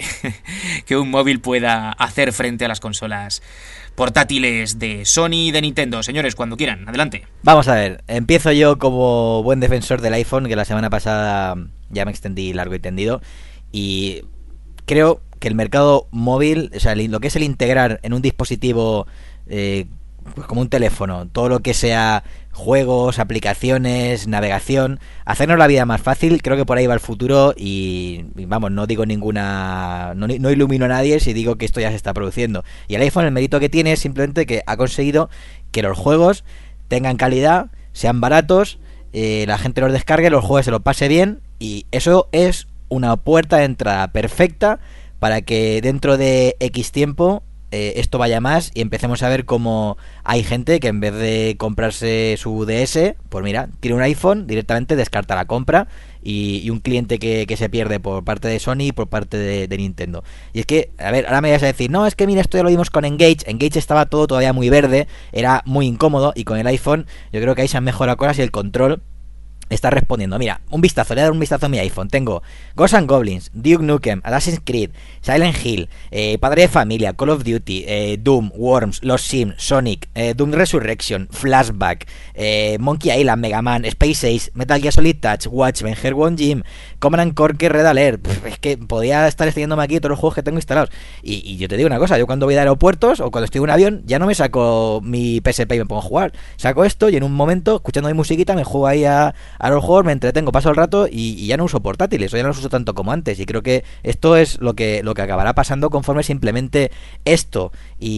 que un móvil pueda hacer frente a las consolas portátiles de Sony y de Nintendo. Señores, cuando quieran, adelante. Vamos a ver, empiezo yo como buen defensor del iPhone, que la semana pasada ya me extendí largo y tendido, y creo que el mercado móvil, o sea, lo que es el integrar en un dispositivo pues como un teléfono, todo lo que sea juegos, aplicaciones, navegación, hacernos la vida más fácil, creo que por ahí va el futuro y vamos, no digo ninguna, no ilumino a nadie si digo que esto ya se está produciendo. Y el iPhone, el mérito que tiene es simplemente que ha conseguido que los juegos tengan calidad, sean baratos, la gente los descargue, los juegue, se lo pase bien, y eso es una puerta de entrada perfecta para que dentro de X tiempo esto vaya más y empecemos a ver cómo hay gente que en vez de comprarse su DS, pues mira, tiene un iPhone, directamente descarta la compra, y un cliente que se pierde por parte de Sony y por parte de Nintendo. Y es que, a ver, ahora me vas a decir, no, es que mira, esto ya lo vimos con Engage estaba todo todavía muy verde, era muy incómodo, y con el iPhone yo creo que ahí se han mejorado cosas y el control está respondiendo. Mira, un vistazo, le voy a dar un vistazo a mi iPhone. Tengo Ghosts and Goblins, Duke Nukem, Assassin's Creed, Silent Hill, Padre de Familia, Call of Duty, Doom, Worms, Los Sims, Sonic, Doom Resurrection, Flashback, Monkey Island, Mega Man, Space Ace, Metal Gear Solid Touch, Watchmen, Earthworm Jim, Command & Conquer, Red Alert. Es que podía estar extendiéndome aquí todos los juegos que tengo instalados. Y yo te digo una cosa, yo cuando voy de aeropuertos o cuando estoy en un avión, ya no me saco mi PSP y me pongo a jugar. Saco esto y en un momento, escuchando mi musiquita, me juego ahí a los juegos, me entretengo, paso el rato y ya no uso portátiles, o ya no los uso tanto como antes. Y creo que esto es lo que acabará pasando conforme se implemente esto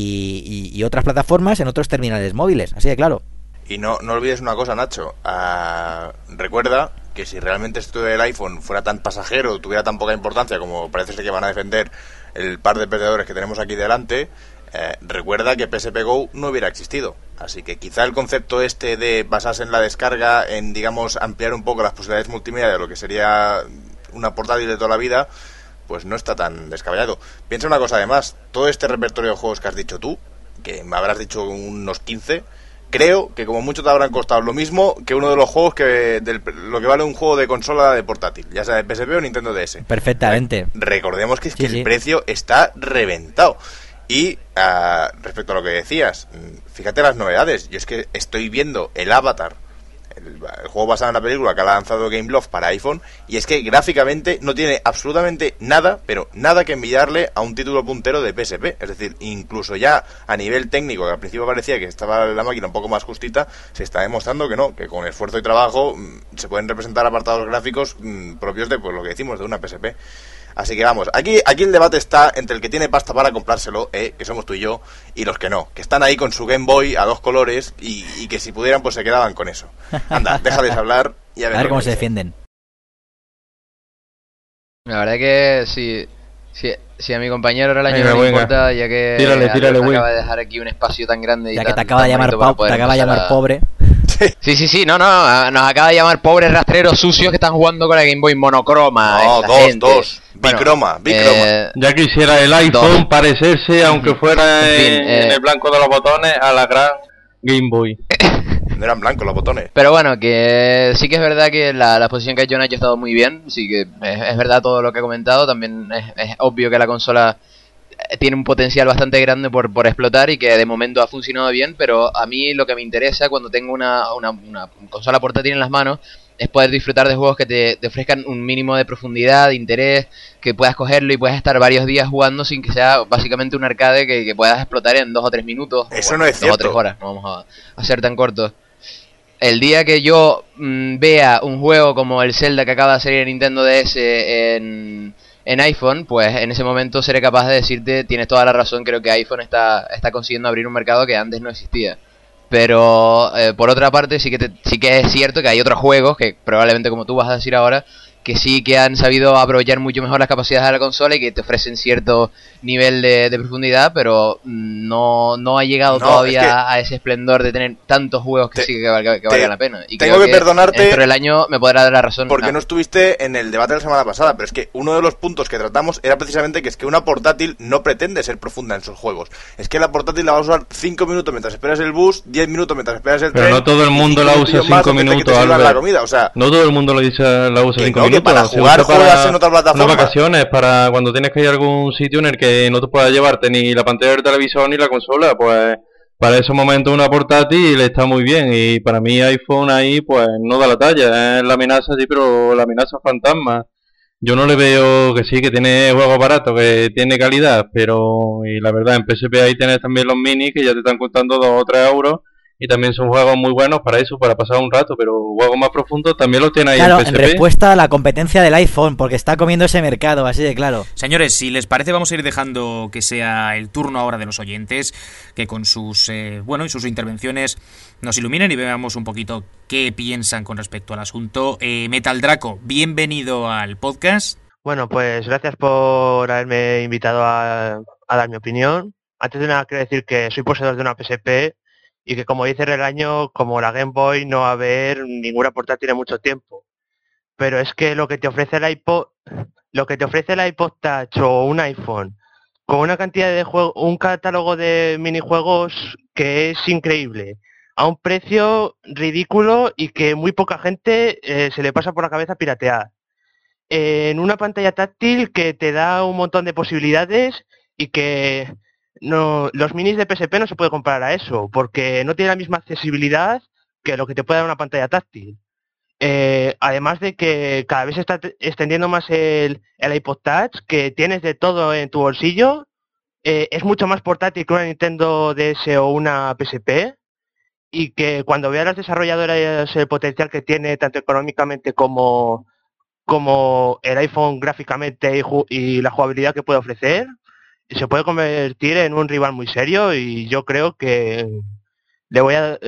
y otras plataformas en otros terminales móviles. Así de claro. Y no olvides una cosa, Nacho. Recuerda que si realmente esto del iPhone fuera tan pasajero, tuviera tan poca importancia como parece ser que van a defender el par de perdedores que tenemos aquí delante, recuerda que PSP Go no hubiera existido. Así que quizá el concepto este de basarse en la descarga, en, digamos, ampliar un poco las posibilidades multimedia de lo que sería una portátil de toda la vida, pues no está tan descabellado. Piensa una cosa además, todo este repertorio de juegos que has dicho tú, que me habrás dicho unos 15, creo que como mucho te habrán costado lo mismo que uno de los juegos lo que vale un juego de consola de portátil, ya sea de PSP o Nintendo DS. Perfectamente. Recordemos que es que el precio está reventado. Y respecto a lo que decías, fíjate las novedades. Yo es que estoy viendo el Avatar, el juego basado en la película que ha lanzado Gameloft para iPhone, y es que gráficamente no tiene absolutamente nada, pero nada que envidiarle a un título puntero de PSP. Es decir, incluso ya a nivel técnico, que al principio parecía que estaba la máquina un poco más justita, se está demostrando que no, que con esfuerzo y trabajo se pueden representar apartados gráficos propios de, pues, lo que decimos, de una PSP. Así que vamos, aquí el debate está entre el que tiene pasta para comprárselo, que somos tú y yo, y los que no, que están ahí con su Game Boy a 2 colores y que si pudieran pues se quedaban con eso. Anda, déjales hablar y a ver cómo se defienden. La verdad que si a mi compañero ahora el año no le importa, ya que tírale, acaba de dejar aquí un espacio tan grande y ya que te acaba de llamar pobre. Sí, no, nos acaba de llamar pobres rastreros sucios que están jugando con la Game Boy monocroma. No, dos. Bicroma. Ya quisiera el iPhone parecerse, aunque fuera en el blanco de los botones, a la gran Game Boy. No eran blancos los botones. Pero bueno, que sí que es verdad que la posición que ha hecho Nacho ha estado muy bien. Sí que es verdad todo lo que ha comentado. También es obvio que la consola tiene un potencial bastante grande por explotar y que de momento ha funcionado bien, pero a mí lo que me interesa cuando tengo una consola portátil en las manos es poder disfrutar de juegos que te ofrezcan un mínimo de profundidad, de interés, que puedas cogerlo y puedas estar varios días jugando sin que sea básicamente un arcade que puedas explotar en 2 o 3 minutos. Eso no es cierto. 2 o 3 horas, no vamos a ser tan cortos. El día que yo vea un juego como el Zelda que acaba de salir en Nintendo DS en iPhone, pues en ese momento seré capaz de decirte, tienes toda la razón, creo que iPhone está consiguiendo abrir un mercado que antes no existía. Pero por otra parte sí que es cierto que hay otros juegos que probablemente, como tú vas a decir ahora, que sí que han sabido aprovechar mucho mejor las capacidades de la consola y que te ofrecen cierto nivel de profundidad, pero no ha llegado todavía a ese esplendor de tener tantos juegos que sí que valgan la pena. Y tengo que perdonarte dentro del año me podrá dar la razón. Porque no estuviste en el debate de la semana pasada, pero es que uno de los puntos que tratamos era precisamente que es que una portátil no pretende ser profunda en sus juegos. Es que la portátil la vas a usar 5 minutos mientras esperas el bus, 10 minutos mientras esperas el tren. Pero no todo el mundo la usa 5 minutos, Albert. O sea, no todo el mundo la usa 5 minutos. Que para jugar juegas en otra plataforma. Unas vacaciones, para cuando tienes que ir a algún sitio en el que no te puedas llevarte ni la pantalla del televisor ni la consola, pues para esos momentos una portátil está muy bien. Y para mí iPhone ahí pues no da la talla, es la amenaza, sí, pero la amenaza fantasma. Yo no le veo, que sí, que tiene juegos baratos, que tiene calidad, pero y la verdad en PSP ahí tienes también los minis que ya te están costando 2 o 3 euros. Y también son juegos muy buenos para eso, para pasar un rato, pero juegos más profundos también los tiene ahí en PSP. En respuesta a la competencia del iPhone, porque está comiendo ese mercado, así de claro. Señores, si les parece, vamos a ir dejando que sea el turno ahora de los oyentes, que con sus y sus intervenciones nos iluminen y veamos un poquito qué piensan con respecto al asunto. Metal Draco, bienvenido al podcast. Bueno, pues gracias por haberme invitado a dar mi opinión. Antes de nada quiero decir que soy poseedor de una PSP y que, como dice el año, como la Game Boy, no va a haber ninguna portátil en mucho tiempo. Pero es que lo que te ofrece el iPod Touch o un iPhone, con una cantidad de juegos, un catálogo de minijuegos que es increíble, a un precio ridículo y que muy poca gente se le pasa por la cabeza piratear. En una pantalla táctil que te da un montón de posibilidades y que los minis de PSP no se puede comparar a eso, porque no tiene la misma accesibilidad que lo que te puede dar una pantalla táctil. Además de que cada vez se está extendiendo más el iPod Touch, que tienes de todo en tu bolsillo, es mucho más portátil que una Nintendo DS o una PSP, y que cuando vean las desarrolladoras el potencial que tiene tanto económicamente como el iPhone gráficamente y la jugabilidad que puede ofrecer, se puede convertir en un rival muy serio, y yo creo que le voy a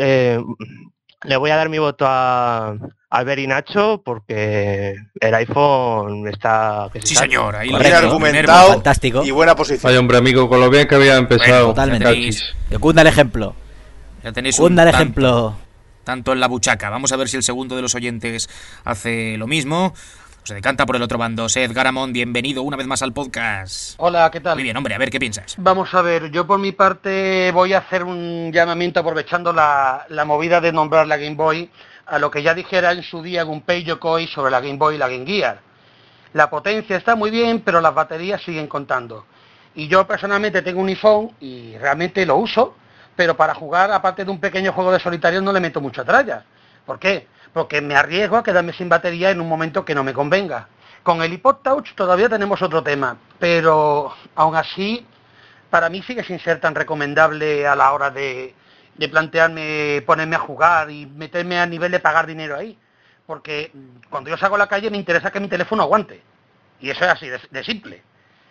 dar mi voto a Albert y Nacho, porque el iPhone está... Sí, señor, ahí bien argumentado, fantástico. Y buena posición. Vaya, hombre, amigo, con lo bien que había empezado. Totalmente. Que cunda el ejemplo. Ya tenéis Cunda el ejemplo. Tanto en la buchaca. Vamos a ver si el segundo de los oyentes hace lo mismo. Se decanta por el otro bando. Seth Garamond, bienvenido una vez más al podcast. Hola, ¿qué tal? Muy bien, hombre, a ver, ¿qué piensas? Vamos a ver, yo por mi parte voy a hacer un llamamiento aprovechando la movida de nombrar la Game Boy a lo que ya dijera en su día Gunpei Yokoi sobre la Game Boy y la Game Gear. La potencia está muy bien, pero las baterías siguen contando. Y yo personalmente tengo un iPhone y realmente lo uso, pero para jugar, aparte de un pequeño juego de solitario, no le meto mucha tralla. ¿Por qué? Porque me arriesgo a quedarme sin batería en un momento que no me convenga. Con el iPod Touch todavía tenemos otro tema, pero aún así, para mí sigue sin ser tan recomendable a la hora de plantearme ponerme a jugar y meterme a nivel de pagar dinero ahí. Porque cuando yo salgo a la calle me interesa que mi teléfono aguante. Y eso es así de simple.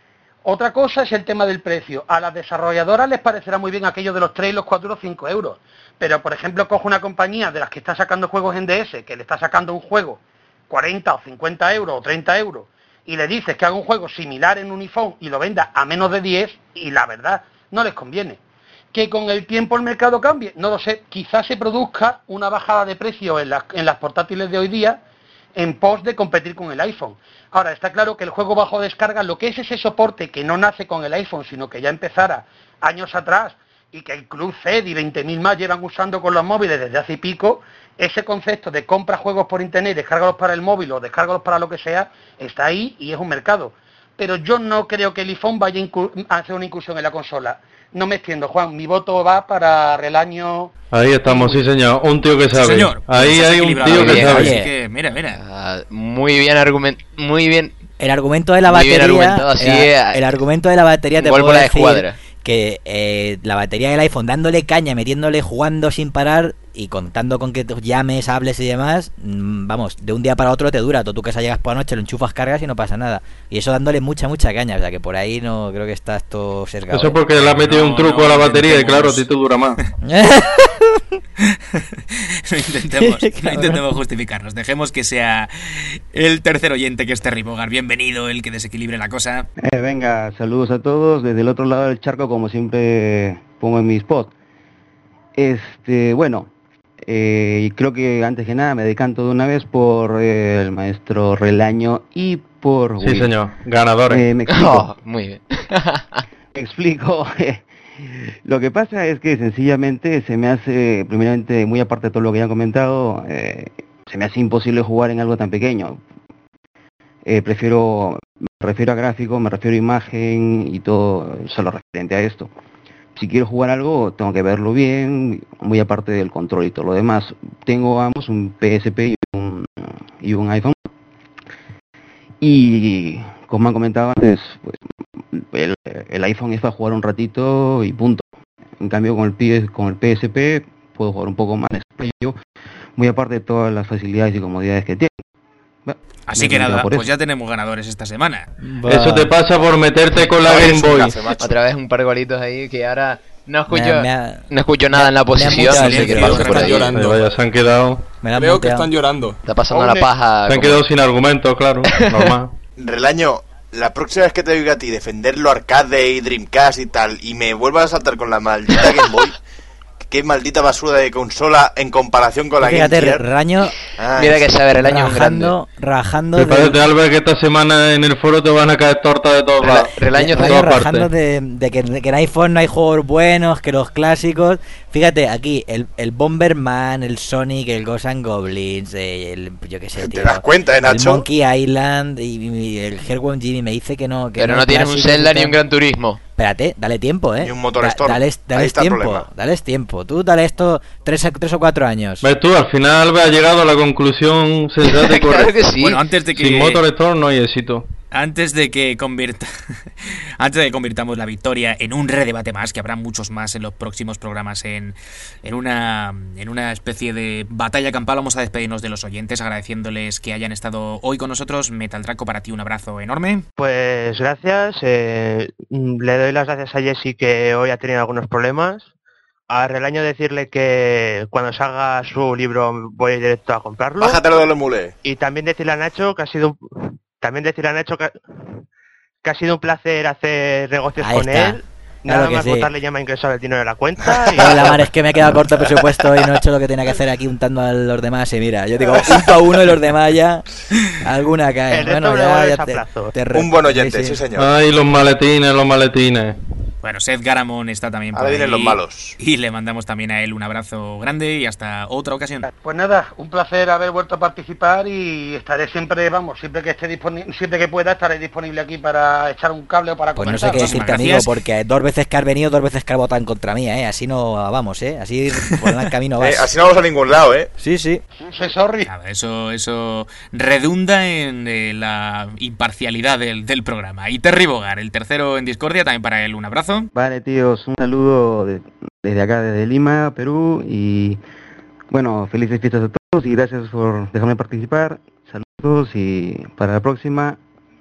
Otra cosa es el tema del precio. A las desarrolladoras les parecerá muy bien aquello de los 3, los 4 o 5 euros. Pero, por ejemplo, cojo una compañía de las que está sacando juegos en DS, que le está sacando un juego 40 o 50 euros o 30 euros, y le dices que haga un juego similar en un iPhone y lo venda a menos de 10, y la verdad, no les conviene. Que con el tiempo el mercado cambie, no lo sé. Quizás se produzca una bajada de precio en las portátiles de hoy día en pos de competir con el iPhone. Ahora, está claro que el juego bajo descarga, lo que es ese soporte que no nace con el iPhone, sino que ya empezara años atrás, y que el Club CED y 20.000 más llevan usando con los móviles desde hace y pico, ese concepto de compra juegos por internet, descárgalos para el móvil o descárgalos para lo que sea, está ahí y es un mercado. Pero yo no creo que el iPhone vaya a hacer una incursión en la consola. No me extiendo, Juan, mi voto va para Relaño. Ahí estamos, sí señor, un tío que sabe. Sí, señor. Ahí hay un tío que sabe. Así que, mira. Muy bien muy bien. El argumento de la batería, el argumento de la batería te puedo decir que la batería del iPhone dándole caña, metiéndole, jugando sin parar y contando con que llames, hables y demás, vamos, de un día para otro te dura. Tú que llegas por la noche, lo enchufas, cargas y no pasa nada. Y eso dándole mucha caña, o sea que por ahí no creo que está esto sesgado. Eso porque le has metido un truco a la batería y claro, a ti te dura más. No intentemos justificarnos. Dejemos que sea el tercer oyente, que es Terry Bogard. Bienvenido, el que desequilibre la cosa. Venga, saludos a todos desde el otro lado del charco, como siempre pongo en mi spot. Bueno, creo que antes que nada me decanto de una vez por el maestro Relaño y por Sí, señor, ganadores. Me explico. Muy bien. Me explico. Lo que pasa es que sencillamente se me hace, primeramente, muy aparte de todo lo que ya han comentado, se me hace imposible jugar en algo tan pequeño. Me refiero a gráfico, me refiero a imagen y todo, solo referente a esto. Si quiero jugar algo, tengo que verlo bien, muy aparte del control y todo lo demás. Tengo ambos, un PSP y un iPhone. Y como han comentado antes, pues, el iPhone es para jugar un ratito y punto. En cambio con el PSP puedo jugar un poco más, muy aparte de todas las facilidades y comodidades que tiene. Así que nada, pues ya tenemos ganadores esta semana. Eso te pasa por meterte con la Game Boy. Otra vez un par de golitos ahí que ahora no escucho nada en la posición. No sé qué pasa por ahí. Vaya, se han quedado. Creo que están llorando. Está pasando la paja. Se han quedado sin argumentos, claro. Normal. Relaño, la próxima vez que te oiga a ti defender lo arcade y Dreamcast y tal, y me vuelvas a saltar con la maldita Game Boy, qué maldita basura de consola en comparación con la Game Fíjate, Gear. Relaño. Mira que saber, el año es grande. Rajando Prepárate, Albert, que esta semana en el foro te van a caer tortas de todos lados. Relaño de todas rajando partes. de que en iPhone no hay juegos buenos, que los clásicos. Fíjate, aquí el Bomberman, el Sonic, el Ghosts and Goblins, yo qué sé, tío. ¿Te das cuenta, El Nacho? Monkey Island y el Earthworm Jim me dice que no. Que Pero no hay tienes un clásicos Zelda y ni tal. un Gran Turismo. Espérate, dale tiempo, Ni un Motor Storm. Dales Ahí está el tiempo, problema. dales tiempo. Tú dale esto 3 o 4 años. ¿Ves tú? Al final Albert ha llegado a la conclusión sensata y correcta. Claro que sí. Bueno, antes de que... Sin Motor Storm no hay éxito. Antes de que convirtamos la victoria en un redebate más, que habrá muchos más en los próximos programas, en una especie de batalla campal, vamos a despedirnos de los oyentes agradeciéndoles que hayan estado hoy con nosotros. Metal Draco, para ti un abrazo enorme. Pues gracias. Le doy las gracias a Jessy, que hoy ha tenido algunos problemas. A Relaño decirle que cuando salga su libro voy directo a comprarlo. Bájatelo de los mulés. Y también decirle a Nacho que ha sido que ha sido un placer hacer negocios Ahí con está. él. Claro Nada que más sí. votarle ya me ha ingresado el dinero de la cuenta. Y... No, la mar, es que me he quedado corto de presupuesto y no he hecho lo que tenía que hacer aquí untando a los demás. Y mira, yo digo, unto a uno y los demás ya alguna cae. El resto Bueno, me lo ya vuelves a te plazos. Un buen oyente, sí señor. Ay, los maletines. Bueno, Seth Garamond está también por Ahora vienen ahí, los malos. y le mandamos también a él un abrazo grande y hasta otra ocasión. Pues nada, un placer haber vuelto a participar y estaré siempre, siempre que esté disponible, siempre que pueda estaré disponible aquí para echar un cable o para Pues no comentar. sé qué decirte, amigo, gracias. porque 2 veces que has venido, 2 veces que has votado en contra mía, Así no vamos, Así por el camino vas. Así no vamos a ningún lado, Sí. Soy sorry. Nada, eso redunda en la imparcialidad del programa. Y Terry Bogar, el tercero en discordia, también para él un abrazo. Vale, tíos, un saludo desde acá, desde Lima, Perú, y bueno, felices fiestas a todos y gracias por dejarme participar. Saludos y para la próxima,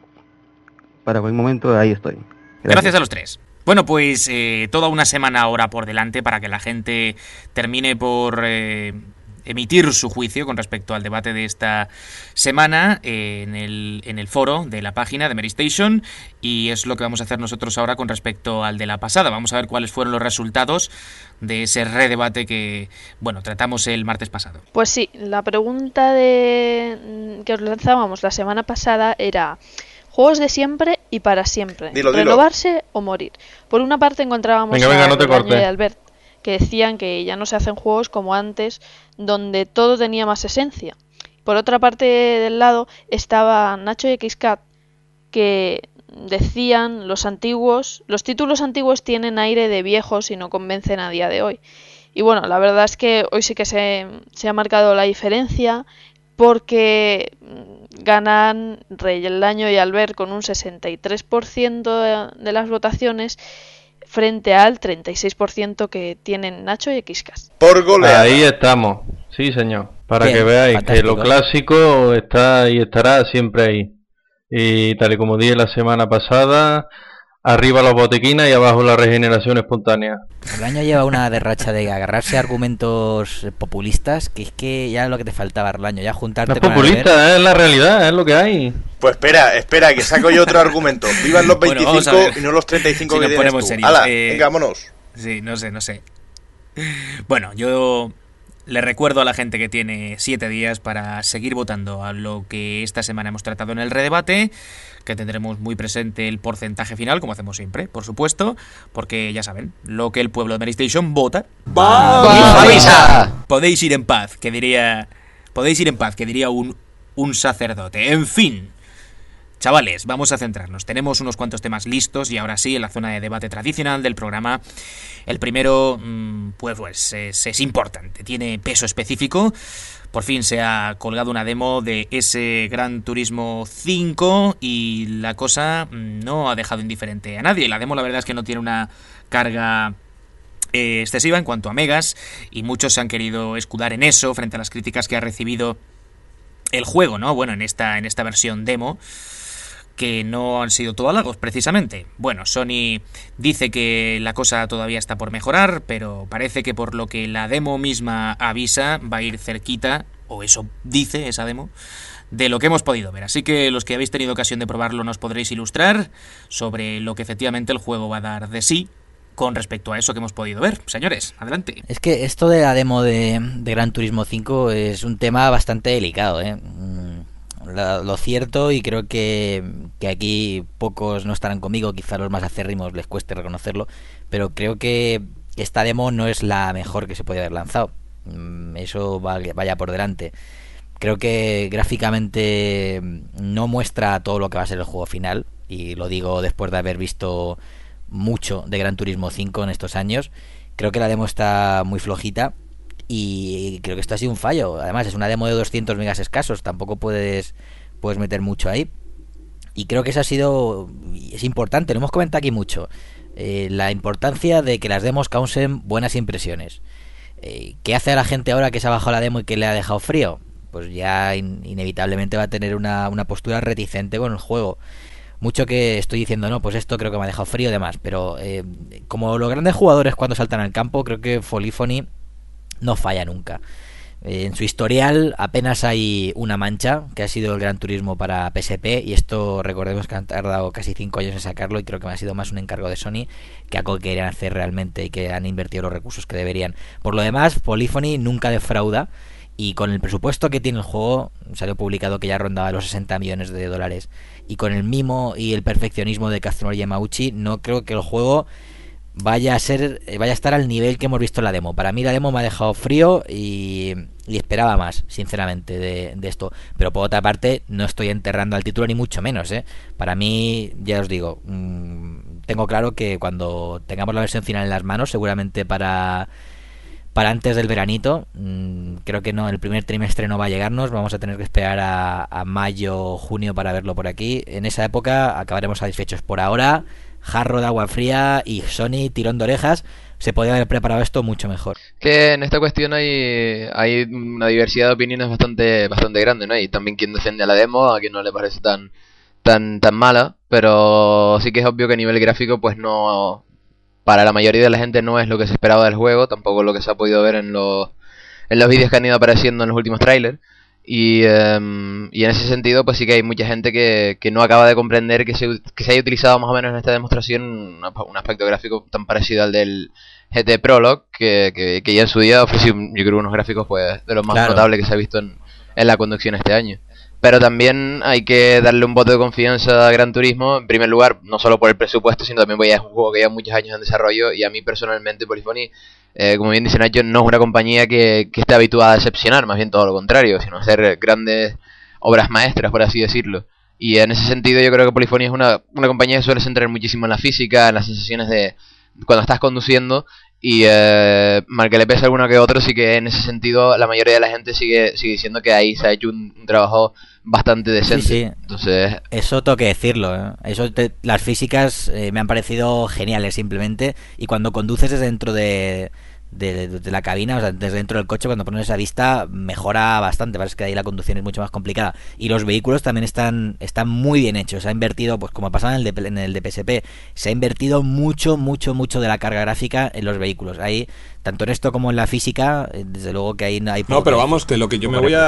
para cualquier momento, ahí estoy. Gracias a los tres. Bueno, pues toda una semana ahora por delante para que la gente termine por emitir su juicio con respecto al debate de esta semana en el foro de la página de Mary Station, y es lo que vamos a hacer nosotros ahora con respecto al de la pasada. Vamos a ver cuáles fueron los resultados de ese redebate que, bueno, tratamos el martes pasado. Pues sí, la pregunta que os lanzábamos la semana pasada era: juegos de siempre y para siempre, Dilo. renovarse o morir. Por una parte encontrábamos Venga, a no te Relaño cortes. y Albert, que decían que ya no se hacen juegos como antes, donde todo tenía más esencia. Por otra parte del lado estaba Nacho y XCat, que decían los títulos antiguos tienen aire de viejos y no convencen a día de hoy. Y bueno, la verdad es que hoy sí que se ha marcado la diferencia, porque ganan Relaño y Albert con un 63% de las votaciones frente al 36% que tienen Nacho y XCast. Por goleada. Ahí estamos, sí señor. Para Bien, que veáis fantástico. que lo clásico está y estará siempre ahí. Y tal y como dije la semana pasada, arriba los botequinas y abajo la regeneración espontánea. El año lleva una derracha de agarrarse a argumentos populistas, que es que ya lo que te faltaba, Arlaño, ya juntarte No es con Albert. populista, es la realidad, es lo que hay. Pues espera, que saco yo otro argumento. Vivan los Bueno, 25 vamos a ver. y no los 35 Si que nos tienes ponemos tú. serios, ¡Hala! Venga, vámonos. Sí, no sé. Bueno, yo le recuerdo a la gente que tiene 7 días para seguir votando a lo que esta semana hemos tratado en el redebate, que tendremos muy presente el porcentaje final, como hacemos siempre, por supuesto, porque ya saben, lo que el pueblo de Mary Station vota. Podéis ir en paz, que diría un sacerdote. En fin. Chavales, vamos a centrarnos. Tenemos unos cuantos temas listos y ahora sí, en la zona de debate tradicional del programa. El primero, pues es importante, tiene peso específico. Por fin se ha colgado una demo de ese Gran Turismo 5 y la cosa no ha dejado indiferente a nadie. La demo, la verdad es que no tiene una carga excesiva en cuanto a megas, y muchos se han querido escudar en eso frente a las críticas que ha recibido el juego, ¿no? Bueno, en esta versión demo, que no han sido todo halagos, precisamente. Bueno, Sony dice que la cosa todavía está por mejorar, pero parece que por lo que la demo misma avisa, va a ir cerquita, o eso dice esa demo, de lo que hemos podido ver. Así que los que habéis tenido ocasión de probarlo nos podréis ilustrar sobre lo que efectivamente el juego va a dar de sí con respecto a eso que hemos podido ver. Señores, adelante. Es que esto de la demo de Gran Turismo 5 es un tema bastante delicado, ¿eh? Lo cierto, y creo que aquí pocos no estarán conmigo, quizá los más acérrimos les cueste reconocerlo, pero creo que esta demo no es la mejor que se podía haber lanzado. Eso vaya por delante. Creo que gráficamente no muestra todo lo que va a ser el juego final, y lo digo después de haber visto mucho de Gran Turismo 5 en estos años. Creo que la demo está muy flojita y creo que esto ha sido un fallo. Además es una demo de 200 megas escasos, tampoco puedes meter mucho ahí, y creo que eso es importante, lo hemos comentado aquí mucho, la importancia de que las demos causen buenas impresiones. ¿Qué hace a la gente ahora que se ha bajado la demo y que le ha dejado frío? Pues ya inevitablemente va a tener una postura reticente con el juego. Mucho que estoy diciendo, no, pues esto creo que me ha dejado frío y demás, pero como los grandes jugadores cuando saltan al campo, creo que Polyphony no falla nunca. En su historial apenas hay una mancha, que ha sido el Gran Turismo para PSP, y esto recordemos que han tardado casi 5 años en sacarlo, y creo que me ha sido más un encargo de Sony que algo que querían hacer realmente y que han invertido los recursos que deberían. Por lo demás, Polyphony nunca defrauda, y con el presupuesto que tiene el juego, salió publicado que ya rondaba los 60 millones de dólares, y con el mimo y el perfeccionismo de Kazunori Yamauchi, no creo que el juego vaya a estar al nivel que hemos visto en la demo. Para mí la demo me ha dejado frío y esperaba más, sinceramente, de esto. Pero por otra parte, no estoy enterrando al título ni mucho menos, ¿eh? Para mí, ya os digo, tengo claro que cuando tengamos la versión final en las manos, seguramente para antes del veranito, creo que no, el primer trimestre no va a llegarnos, vamos a tener que esperar a mayo, junio para verlo por aquí. En esa época acabaremos satisfechos. Por ahora, jarro de agua fría y Sony tirón de orejas. Se podría haber preparado esto mucho mejor. Que en esta cuestión hay una diversidad de opiniones bastante grande, ¿no? Hay también quien defiende a la demo, a quien no le parece tan mala, pero sí que es obvio que a nivel gráfico, pues no, para la mayoría de la gente no es lo que se esperaba del juego, tampoco lo que se ha podido ver en los vídeos que han ido apareciendo en los últimos trailers. Y en ese sentido, pues sí que hay mucha gente que no acaba de comprender que se haya utilizado más o menos en esta demostración un aspecto gráfico tan parecido al del GT Prologue, que ya en su día ofreció, yo creo, unos gráficos pues de lo más notable que se ha visto en la conducción este año. Pero también hay que darle un voto de confianza a Gran Turismo, en primer lugar, no solo por el presupuesto, sino también porque ya es un juego que lleva muchos años en desarrollo, y a mí personalmente Polyphony, como bien dice Nacho, no es una compañía que esté habituada a decepcionar, más bien todo lo contrario, sino a hacer grandes obras maestras, por así decirlo. Y en ese sentido yo creo que Polyphony es una compañía que suele centrar muchísimo en la física, en las sensaciones de cuando estás conduciendo, y mal que le pese alguno que otro, sí que en ese sentido la mayoría de la gente sigue diciendo que ahí se ha hecho un trabajo bastante decente. Sí. Entonces, eso tengo que decirlo, ¿eh? Las físicas me han parecido geniales simplemente, y cuando conduces desde dentro de la cabina, o sea, desde dentro del coche, cuando pones esa vista mejora bastante. Parece que ahí la conducción es mucho más complicada, y los vehículos también están muy bien hechos. Se ha invertido, pues como pasaba en el de PSP, se ha invertido mucho de la carga gráfica en los vehículos. Ahí, tanto en esto como en la física, desde luego que ahí no hay... No, pero vamos, que lo que yo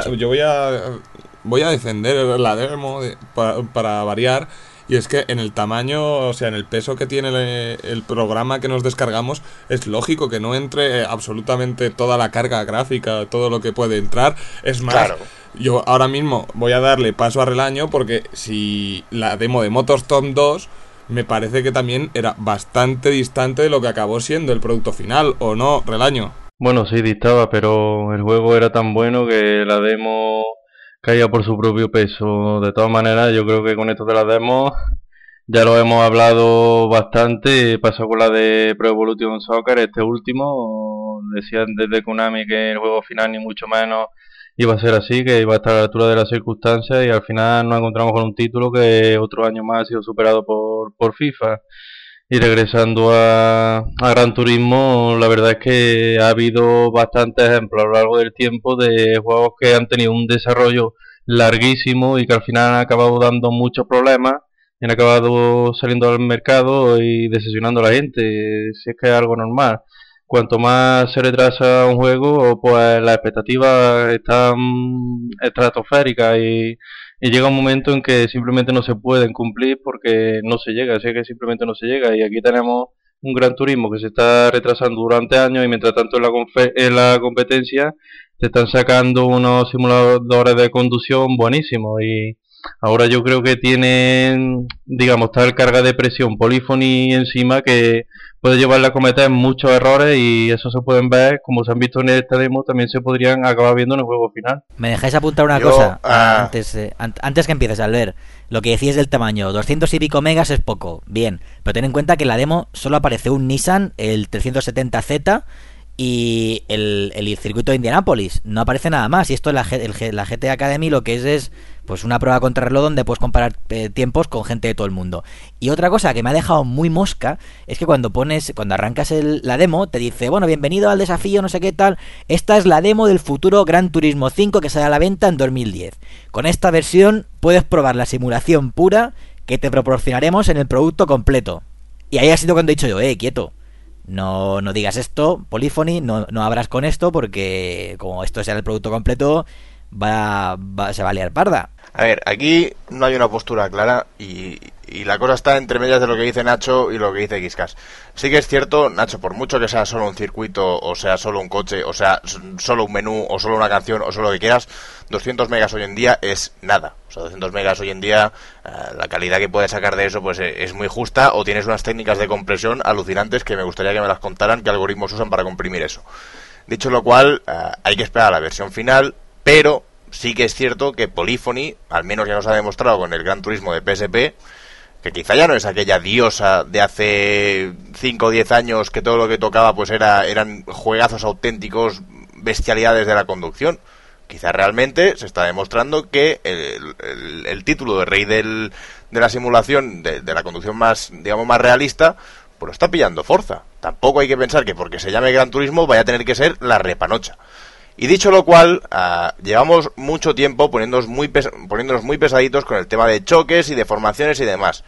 voy a defender la demo para variar. Y es que en el tamaño, o sea, en el peso que tiene el programa que nos descargamos, es lógico que no entre absolutamente toda la carga gráfica, todo lo que puede entrar. Es más, claro, yo ahora mismo voy a darle paso a Relaño, porque si la demo de MotorStorm 2 me parece que también era bastante distante de lo que acabó siendo el producto final, ¿o no, Relaño? Bueno, sí, distaba, pero el juego era tan bueno que la demo caía por su propio peso. De todas maneras, yo creo que con esto de las demos ya lo hemos hablado bastante. Pasó con la de Pro Evolution Soccer, este último. Decían desde Konami que el juego final ni mucho menos iba a ser así, que iba a estar a la altura de las circunstancias, y al final nos encontramos con un título que otro año más ha sido superado por FIFA. Y regresando a Gran Turismo, la verdad es que ha habido bastantes ejemplos a lo largo del tiempo de juegos que han tenido un desarrollo larguísimo y que al final han acabado dando muchos problemas y han acabado saliendo al mercado y decepcionando a la gente, si es que es algo normal. Cuanto más se retrasa un juego, pues las expectativas están estratosféricas y llega un momento en que simplemente no se pueden cumplir porque no se llega, así que simplemente no se llega. Y aquí tenemos un Gran Turismo que se está retrasando durante años y mientras tanto en la competencia te están sacando unos simuladores de conducción buenísimos y ahora yo creo que tienen, digamos, tal carga de presión Polyphony encima que puede llevarle a cometer muchos errores y eso se pueden ver, como se han visto en esta demo, también se podrían acabar viendo en el juego final. ¿Me dejáis apuntar una cosa? Antes que empieces, Albert, lo que decías del tamaño, 200 y pico megas es poco, bien, pero ten en cuenta que en la demo solo aparece un Nissan, el 370Z y el circuito de Indianápolis, no aparece nada más, y esto en la GT Academy lo que es pues una prueba contrarreloj donde puedes comparar tiempos con gente de todo el mundo. Y otra cosa que me ha dejado muy mosca es que cuando arrancas la demo te dice, bueno, bienvenido al desafío, no sé qué tal, esta es la demo del futuro Gran Turismo 5 que sale a la venta en 2010. Con esta versión puedes probar la simulación pura que te proporcionaremos en el producto completo. Y ahí ha sido cuando he dicho yo, quieto. No digas esto, Polyphony, no abras con esto porque como esto sea el producto completo se va a liar parda. A ver, aquí no hay una postura clara y la cosa está entre medias de lo que dice Nacho y lo que dice Quiscas. Sí que es cierto, Nacho, por mucho que sea solo un circuito, o sea solo un coche, o sea solo un menú, o solo una canción, o solo lo que quieras, 200 megas hoy en día es nada. O sea, 200 megas hoy en día, la calidad que puedes sacar de eso pues es muy justa, o tienes unas técnicas de compresión alucinantes que me gustaría que me las contaran, qué algoritmos usan para comprimir eso. Dicho lo cual, hay que esperar a la versión final, pero sí que es cierto que Polyphony, al menos ya nos ha demostrado con el Gran Turismo de PSP, que quizá ya no es aquella diosa de hace 5 o 10 años que todo lo que tocaba pues eran juegazos auténticos, bestialidades de la conducción. Quizá realmente se está demostrando que el título de rey de la simulación, de la conducción más, digamos, más realista, pues lo está pillando Forza. Tampoco hay que pensar que porque se llame Gran Turismo vaya a tener que ser la repanocha. Y dicho lo cual, llevamos mucho tiempo poniéndonos muy pesaditos con el tema de choques y de formaciones y demás.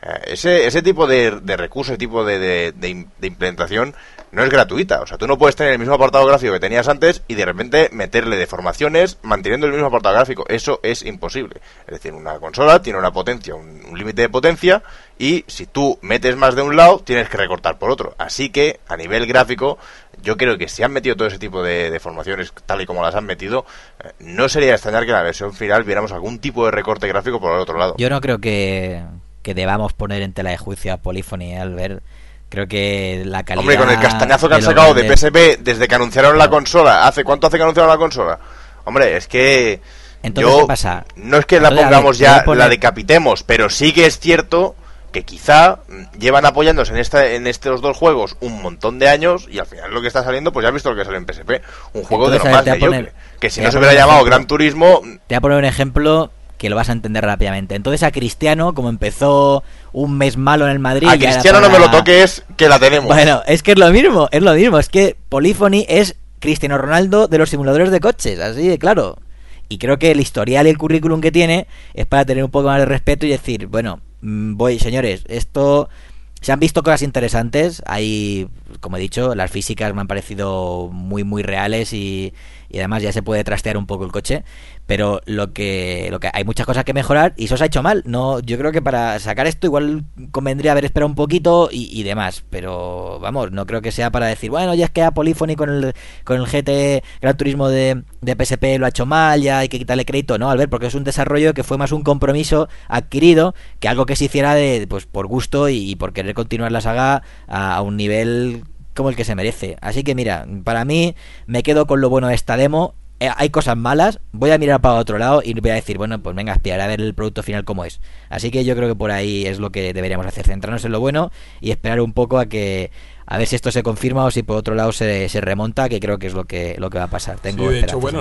Ese tipo de recurso, ese tipo de implementación no es gratuita. O sea, tú no puedes tener el mismo apartado gráfico que tenías antes y de repente meterle deformaciones manteniendo el mismo apartado gráfico. Eso es imposible. Es decir, una consola tiene una potencia, un límite de potencia, y si tú metes más de un lado, tienes que recortar por otro. Así que, a nivel gráfico, yo creo que si han metido todo ese tipo de deformaciones tal y como las han metido, no sería extrañar que en la versión final viéramos algún tipo de recorte gráfico por el otro lado. Yo no creo que debamos poner en tela de juicio a Polyphony, Albert. Creo que la calidad... Hombre, con el castañazo que han sacado de PSP desde que anunciaron la consola, ¿cuánto hace que anunciaron la consola? Hombre, es que... Entonces, ¿qué pasa? No es que la pongamos ya, la decapitemos, pero sí que es cierto que quizá llevan apoyándose en estos dos juegos un montón de años y al final lo que está saliendo, pues ya has visto lo que sale en PSP, un juego de lo más mediocre, que si no se hubiera llamado Gran Turismo... Te voy a poner un ejemplo que lo vas a entender rápidamente. Entonces a Cristiano, como empezó un mes malo en el Madrid... A Cristiano no me lo toques, que la tenemos. Bueno, es que es lo mismo, es que Polyphony es Cristiano Ronaldo de los simuladores de coches, así de claro. Y creo que el historial y el currículum que tiene es para tener un poco más de respeto y decir, bueno, señores, esto... Se han visto cosas interesantes, hay, como he dicho, las físicas me han parecido muy muy reales y además ya se puede trastear un poco el coche, pero lo que hay muchas cosas que mejorar y eso se ha hecho mal. No, yo creo que para sacar esto igual convendría haber esperado un poquito y demás, pero vamos, no creo que sea para decir, bueno, ya es que a Polyphony con el GT Gran Turismo de PSP lo ha hecho mal, ya hay que quitarle crédito. No, Albert, porque es un desarrollo que fue más un compromiso adquirido que algo que se hiciera pues por gusto y por querer continuar la saga a un nivel como el que se merece. Así que mira, para mí me quedo con lo bueno de esta demo. Hay cosas malas, voy a mirar para otro lado y voy a decir, bueno, pues venga, esperar a ver el producto final como es. Así que yo creo que por ahí es lo que deberíamos hacer, centrarnos en lo bueno y esperar un poco a ver si esto se confirma o si por otro lado se remonta, que creo que es lo que va a pasar. Sí, de hecho, bueno,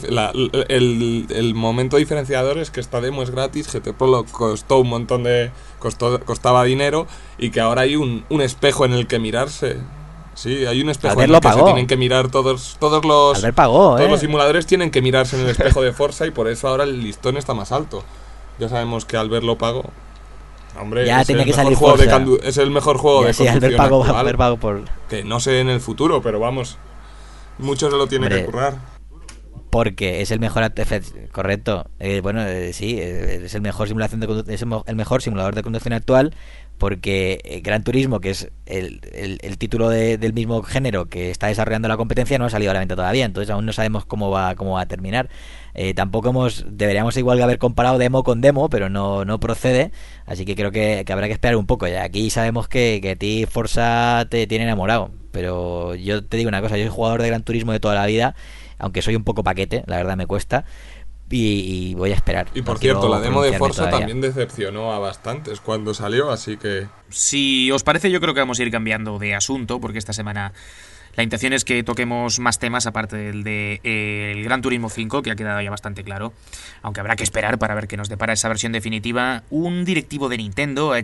el momento diferenciador es que esta demo es gratis, GT Pro costó un montón costaba dinero y que ahora hay un espejo en el que mirarse. Sí, hay un espejo en el que se tienen que mirar todos los simuladores tienen que mirarse en el espejo de Forza y por eso ahora el listón está más alto. Ya sabemos que Albert lo pagó. Hombre, ya es tenía el que salir juego es el mejor juego de conducción Albert pagó por... Que no sé en el futuro, pero vamos, muchos se lo tienen que currar. porque es el mejor correcto, sí, es el mejor simulación es el mejor simulador de conducción actual, porque Gran Turismo, que es el título del mismo género que está desarrollando la competencia, no ha salido a la venta todavía, entonces aún no sabemos cómo va a terminar. Tampoco deberíamos igual que haber comparado demo con demo, pero no procede, así que creo que habrá que esperar un poco. Ya aquí sabemos que a ti Forza te tiene enamorado, pero yo te digo una cosa, yo soy jugador de Gran Turismo de toda la vida, aunque soy un poco paquete, la verdad me cuesta, y voy a esperar. Y por cierto, la demo de Forza también decepcionó a bastantes cuando salió, así que... Si os parece, yo creo que vamos a ir cambiando de asunto, porque esta semana la intención es que toquemos más temas aparte del de el Gran Turismo 5, que ha quedado ya bastante claro, aunque habrá que esperar para ver qué nos depara esa versión definitiva. Un directivo de Nintendo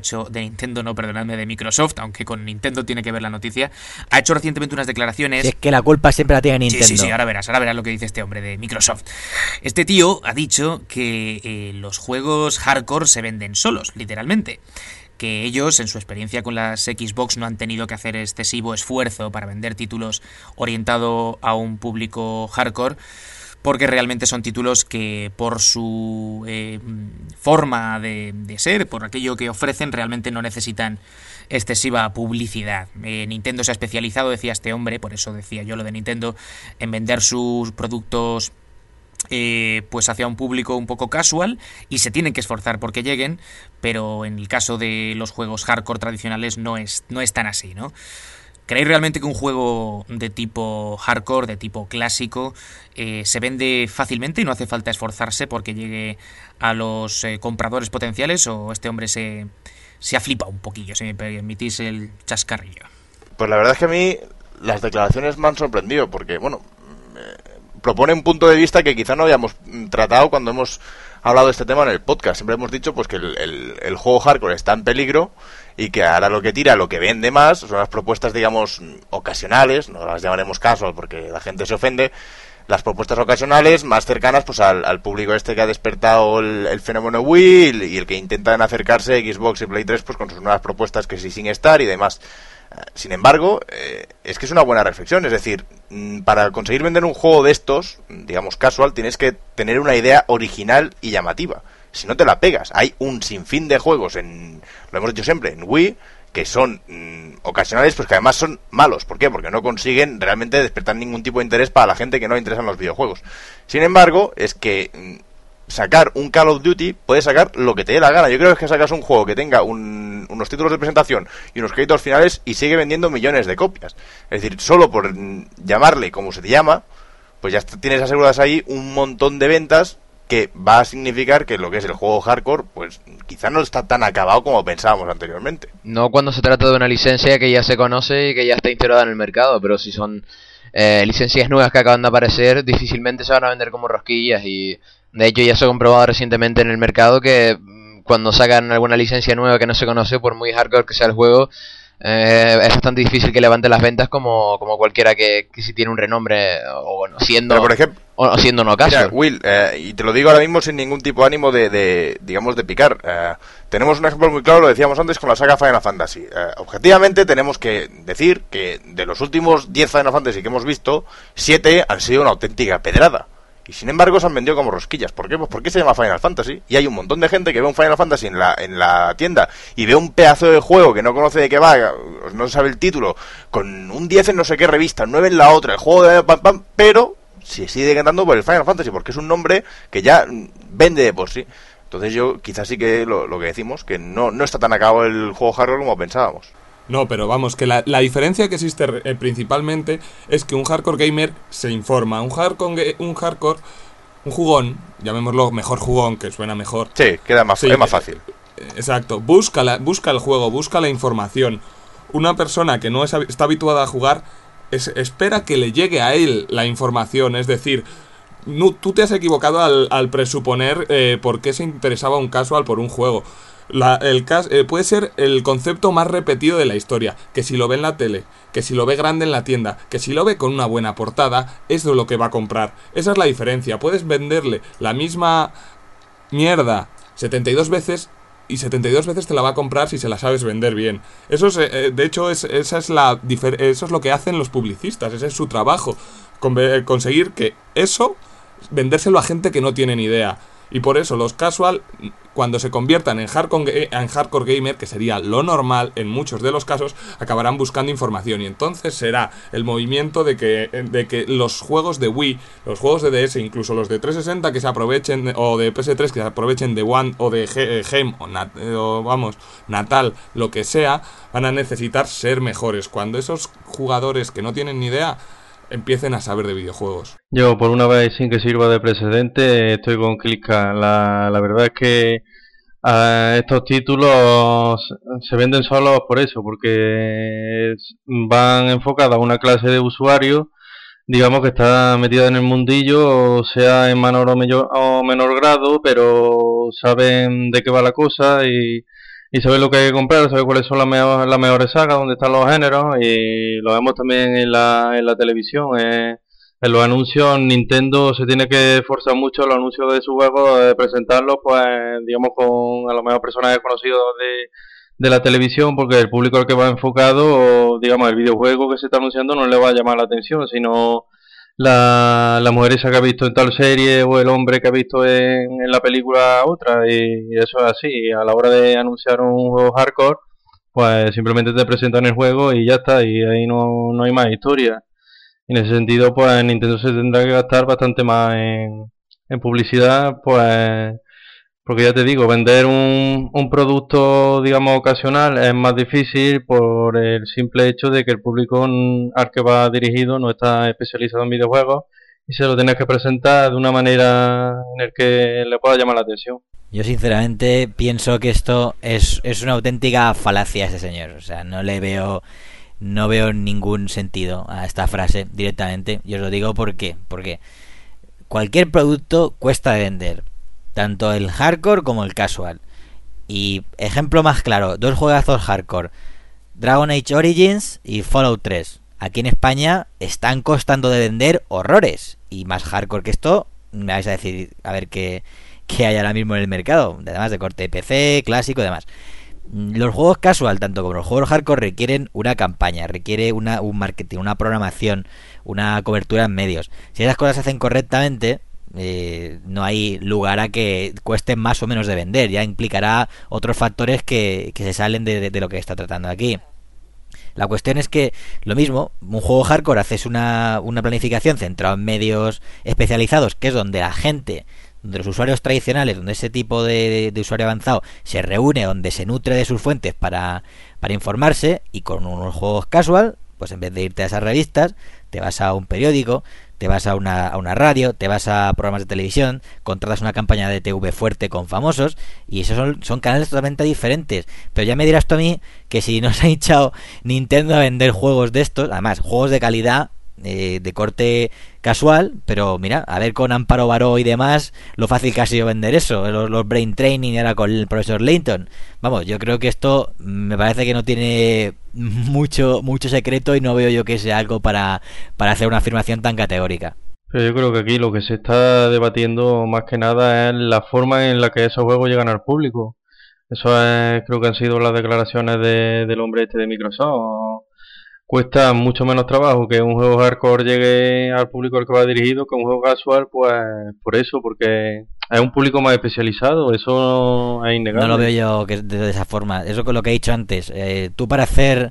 de Microsoft, aunque con Nintendo tiene que ver la noticia, ha hecho recientemente unas declaraciones. Si es que la culpa siempre la tiene Nintendo. Sí, ahora verás lo que dice este hombre de Microsoft. Este tío ha dicho que los juegos hardcore se venden solos, literalmente, que ellos, en su experiencia con las Xbox, no han tenido que hacer excesivo esfuerzo para vender títulos orientados a un público hardcore, porque realmente son títulos que por su forma de ser, por aquello que ofrecen, realmente no necesitan excesiva publicidad. Nintendo se ha especializado, decía este hombre, por eso decía yo lo de Nintendo, en vender sus productos pues hacia un público un poco casual, y se tienen que esforzar porque lleguen, pero en el caso de los juegos hardcore tradicionales no es tan así, ¿no? ¿Creéis realmente que un juego de tipo hardcore, de tipo clásico, se vende fácilmente y no hace falta esforzarse porque llegue a los compradores potenciales, o este hombre se ha flipado un poquillo, si me permitís el chascarrillo? Pues la verdad es que a mí las declaraciones me han sorprendido, porque, bueno, propone un punto de vista que quizá no habíamos tratado cuando hemos hablado de este tema en el podcast. Siempre hemos dicho pues que el juego hardcore está en peligro y que ahora lo que tira, lo que vende más, son las propuestas, digamos, ocasionales, no las llamaremos casual porque la gente se ofende, las propuestas ocasionales más cercanas pues al público este que ha despertado el fenómeno Wii y el que intentan acercarse Xbox y Play 3 pues con sus nuevas propuestas que sí sin estar y demás. Sin embargo, es que es una buena reflexión, es decir, para conseguir vender un juego de estos, digamos casual, tienes que tener una idea original y llamativa. Si no te la pegas, hay un sinfín de juegos, lo hemos dicho siempre, en Wii, que son ocasionales, pues que además son malos. ¿Por qué? Porque no consiguen realmente despertar ningún tipo de interés para la gente que no le interesan los videojuegos. Sin embargo, es que sacar un Call of Duty, puedes sacar lo que te dé la gana. Yo creo que sacas un juego que tenga unos títulos de presentación y unos créditos finales y sigue vendiendo millones de copias. Es decir, solo por llamarle como se te llama, pues ya tienes aseguradas ahí un montón de ventas que va a significar que lo que es el juego hardcore, pues quizá no está tan acabado como pensábamos anteriormente. No cuando se trata de una licencia que ya se conoce y que ya está integrada en el mercado, pero si son licencias nuevas que acaban de aparecer, difícilmente se van a vender como rosquillas, y de hecho ya se ha comprobado recientemente en el mercado que cuando sacan alguna licencia nueva que no se conoce, por muy hardcore que sea el juego, es bastante difícil que levante las ventas como cualquiera que si tiene un renombre, o bueno, siendo, pero por ejemplo, o siendo no caso. Mira, Will, y te lo digo ahora mismo sin ningún tipo de ánimo digamos, de picar. Tenemos un ejemplo muy claro, lo decíamos antes, con la saga Final Fantasy. Objetivamente tenemos que decir que de los últimos 10 Final Fantasy que hemos visto, 7 han sido una auténtica pedrada. Y sin embargo se han vendido como rosquillas. ¿Por qué? Pues porque se llama Final Fantasy. Y hay un montón de gente que ve un Final Fantasy en la tienda y ve un pedazo de juego que no conoce de qué va, no sabe el título, con un 10 en no sé qué revista, un 9 en la otra, el juego de pam pam, pero se sigue cantando por el Final Fantasy, porque es un nombre que ya vende de por sí. Entonces yo quizás sí que lo que decimos, que no está tan acabado el juego hardcore como pensábamos. No, pero vamos, que la diferencia que existe principalmente es que un hardcore gamer se informa. Un jugón, llamémoslo mejor jugón, que suena mejor. Sí, queda más, sí, es más fácil. Exacto, busca el juego, busca la información. Una persona que no está habituada a jugar espera que le llegue a él la información, es decir, tú te has equivocado al presuponer por qué se interesaba un casual por un juego. Puede ser el concepto más repetido de la historia, que si lo ve en la tele, que si lo ve grande en la tienda, que si lo ve con una buena portada, eso es lo que va a comprar. Esa es la diferencia. Puedes venderle la misma mierda 72 veces y 72 veces te la va a comprar si se la sabes vender bien. Eso es, de hecho, eso es lo que hacen los publicistas, ese es su trabajo, conseguir que eso vendérselo a gente que no tiene ni idea. Y por eso los casual, cuando se conviertan en hardcore gamer, que sería lo normal en muchos de los casos, acabarán buscando información. Y entonces será el movimiento de que los juegos de Wii, los juegos de DS, incluso los de 360 que se aprovechen, o de PS3 que se aprovechen de One o de Gem o Natal, lo que sea, van a necesitar ser mejores. Cuando esos jugadores que no tienen ni idea empiecen a saber de videojuegos. Yo, por una vez, sin que sirva de precedente, estoy con Clica. La verdad es que estos títulos se venden solos por eso, porque van enfocados a una clase de usuarios, digamos, que está metida en el mundillo, sea en menor o menor grado, pero saben de qué va la cosa y saben lo que hay que comprar, saben cuáles son las mejores sagas, dónde están los géneros, y lo vemos también en la televisión. En los anuncios, Nintendo se tiene que esforzar mucho en los anuncios de sus juegos, presentarlos, pues, digamos, con a lo mejor personajes conocidos de la televisión, porque el público al que va enfocado, o, digamos, el videojuego que se está anunciando no le va a llamar la atención, sino la mujer esa que ha visto en tal serie o el hombre que ha visto en la película otra, y eso es así. A la hora de anunciar un juego hardcore, pues simplemente te presentan el juego y ya está, y ahí no hay más historia. En ese sentido, pues Nintendo se tendrá que gastar bastante más en publicidad, pues porque ya te digo, vender un producto, digamos, ocasional es más difícil por el simple hecho de que el público al que va dirigido no está especializado en videojuegos y se lo tienes que presentar de una manera en el que le pueda llamar la atención. Yo sinceramente pienso que esto es una auténtica falacia a ese señor. O sea, no veo ningún sentido a esta frase directamente. Yo os lo digo porque cualquier producto cuesta de vender, tanto el hardcore como el casual. Y ejemplo más claro, dos juegazos hardcore, Dragon Age Origins y Fallout 3. Aquí en España están costando de vender horrores. Y más hardcore que esto, me vais a decir a ver qué hay ahora mismo en el mercado, además de corte de PC, clásico y demás. Los juegos casual, tanto como los juegos hardcore, requieren una campaña, requiere un marketing, una programación, una cobertura en medios. Si esas cosas se hacen correctamente, no hay lugar a que cuesten más o menos de vender. Ya implicará otros factores que se salen de lo que está tratando aquí. La cuestión es que lo mismo, un juego hardcore haces una planificación centrada en medios especializados, que es donde la gente, donde los usuarios tradicionales, donde ese tipo de usuario avanzado se reúne, donde se nutre de sus fuentes para informarse. Y con unos juegos casual, pues en vez de irte a esas revistas, te vas a un periódico, te vas a una radio, te vas a programas de televisión, contratas una campaña de TV fuerte con famosos, y esos son canales totalmente diferentes. Pero ya me dirás tú a mí que si nos ha hinchado Nintendo a vender juegos de estos, además juegos de calidad, de corte casual, pero mira, a ver con Amparo Baró y demás lo fácil que ha sido vender eso, los Brain Training ahora con el profesor Layton. Vamos, yo creo que esto me parece que no tiene mucho secreto, y no veo yo que sea algo para hacer una afirmación tan categórica. Pero yo creo que aquí lo que se está debatiendo más que nada es la forma en la que esos juegos llegan al público. Eso creo que han sido las declaraciones del hombre este de Microsoft. Cuesta mucho menos trabajo que un juego hardcore llegue al público al que va dirigido que un juego casual, pues por eso, porque es un público más especializado, eso es innegable. No lo veo yo de esa forma. Eso con lo que he dicho antes, tú para hacer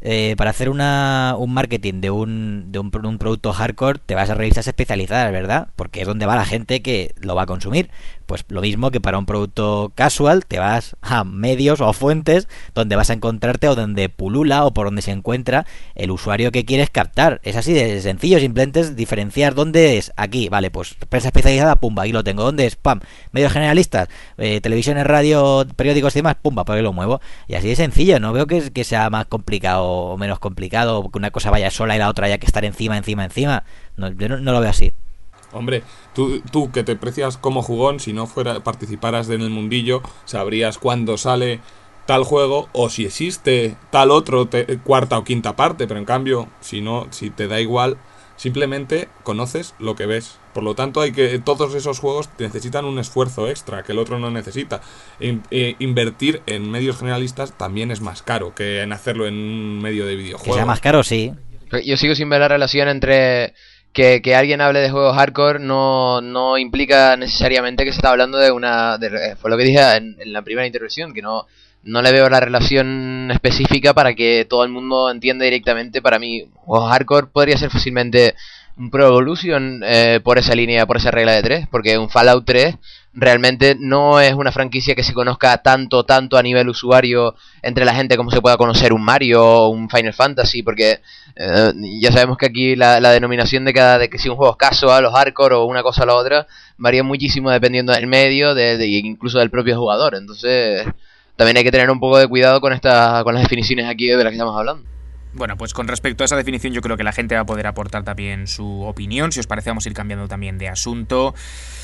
un marketing de un producto hardcore te vas a revistas especializadas, ¿verdad? Porque es donde va la gente que lo va a consumir. Pues lo mismo que para un producto casual te vas a medios o fuentes donde vas a encontrarte, o donde pulula, o por donde se encuentra el usuario que quieres captar. Es así de sencillo, simplemente es diferenciar dónde es. Aquí, vale, pues prensa especializada, pumba, aquí lo tengo. ¿Dónde es? Pam. Medios generalistas, televisiones, radio, periódicos y demás, pumba, por ahí lo muevo. Y así de sencillo. No veo que sea más complicado o menos complicado, o que una cosa vaya sola y la otra haya que estar encima. No, yo no lo veo así. Hombre, tú que te precias como jugón, si no participaras en el mundillo, sabrías cuándo sale tal juego o si existe tal otro cuarta o quinta parte, pero en cambio, si te da igual, simplemente conoces lo que ves. Por lo tanto, todos esos juegos necesitan un esfuerzo extra que el otro no necesita. Invertir en medios generalistas también es más caro que en hacerlo en un medio de videojuegos. Que sea más caro, sí. Yo sigo sin ver la relación entre que alguien hable de juegos hardcore no implica necesariamente que se está hablando fue lo que dije en la primera intervención, que no le veo la relación específica para que todo el mundo entienda directamente. Para mí, juegos hardcore podría ser fácilmente un Pro Evolution por esa línea, por esa regla de 3, porque un Fallout 3 realmente no es una franquicia que se conozca tanto a nivel usuario entre la gente como se pueda conocer un Mario o un Final Fantasy, porque ya sabemos que aquí la denominación de que si un juego es casual o hardcore o una cosa o la otra varía muchísimo dependiendo del medio, incluso del propio jugador. Entonces también hay que tener un poco de cuidado con las definiciones aquí de las que estamos hablando. Bueno, pues con respecto a esa definición yo creo que la gente va a poder aportar también su opinión. Si os parece, vamos a ir cambiando también de asunto.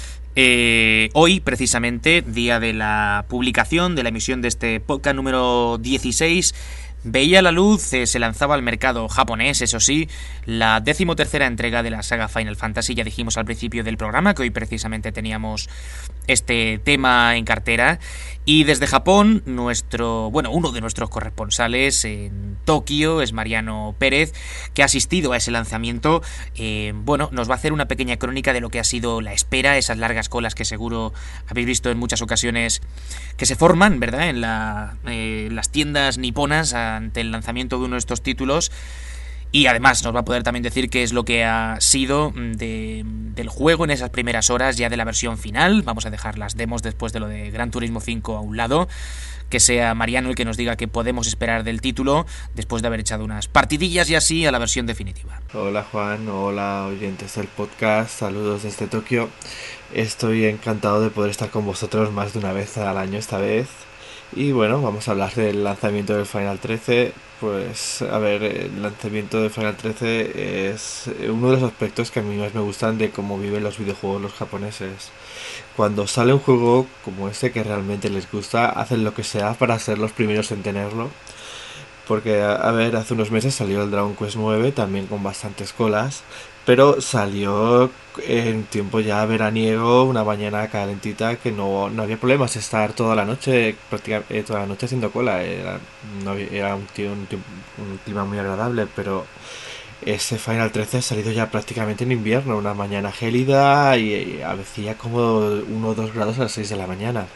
Hoy, precisamente, día de la publicación, de la emisión de este podcast número 16, veía la luz, se lanzaba al mercado japonés, eso sí, la 13ª entrega de la saga Final Fantasy. Ya dijimos al principio del programa que hoy precisamente teníamos este tema en cartera. Y desde Japón, uno de nuestros corresponsales en Tokio es Mariano Pérez, que ha asistido a ese lanzamiento. Nos va a hacer una pequeña crónica de lo que ha sido la espera, esas largas colas que seguro habéis visto en muchas ocasiones que se forman, ¿verdad?, en las tiendas niponas ante el lanzamiento de uno de estos títulos. Y además nos va a poder también decir qué es lo que ha sido del juego en esas primeras horas ya de la versión final. Vamos a dejar las demos después de lo de Gran Turismo 5 a un lado. Que sea Mariano el que nos diga qué podemos esperar del título después de haber echado unas partidillas y así a la versión definitiva. Hola Juan, hola oyentes del podcast, saludos desde Tokio. Estoy encantado de poder estar con vosotros más de una vez al año esta vez. Y bueno, vamos a hablar del lanzamiento del Final 13. Pues a ver, el lanzamiento del Final 13 es uno de los aspectos que a mí más me gustan de cómo viven los videojuegos los japoneses. Cuando sale un juego como este que realmente les gusta, hacen lo que sea para ser los primeros en tenerlo. Porque, a ver, hace unos meses salió el Dragon Quest 9, también con bastantes colas, pero salió en tiempo ya veraniego, una mañana calentita, que no había problemas estar toda la noche, prácticamente toda la noche haciendo cola. Era un clima muy agradable, pero ese Final 13 ha salido ya prácticamente en invierno, una mañana gélida y hacía como 1 o 2 grados a las 6 de la mañana.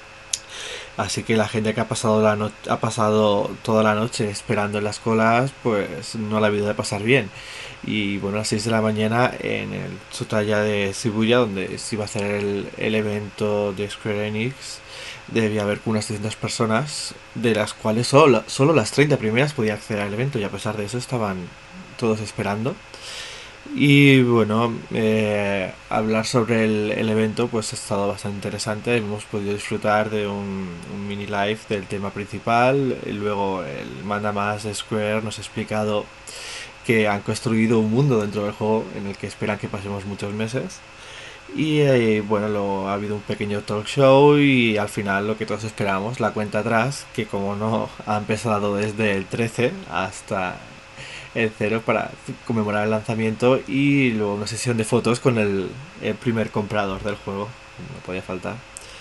Así que la gente que ha pasado toda la noche esperando en las colas, pues no la ha habido de pasar bien. Y bueno, a las 6 de la mañana en el Tsutaya de Shibuya, donde se iba a hacer el evento de Square Enix, debía haber unas 300 personas, de las cuales solo las 30 primeras podían acceder al evento, y a pesar de eso estaban todos esperando. Y bueno, hablar sobre el evento pues ha estado bastante interesante. Hemos podido disfrutar de un mini live del tema principal. Y luego el mandamás de Square nos ha explicado que han construido un mundo dentro del juego en el que esperan que pasemos muchos meses. Y ha habido un pequeño talk show y al final lo que todos esperábamos, la cuenta atrás, que como no ha empezado desde el 13 hasta el 0 para conmemorar el lanzamiento, y luego una sesión de fotos con el primer comprador del juego, no podía faltar.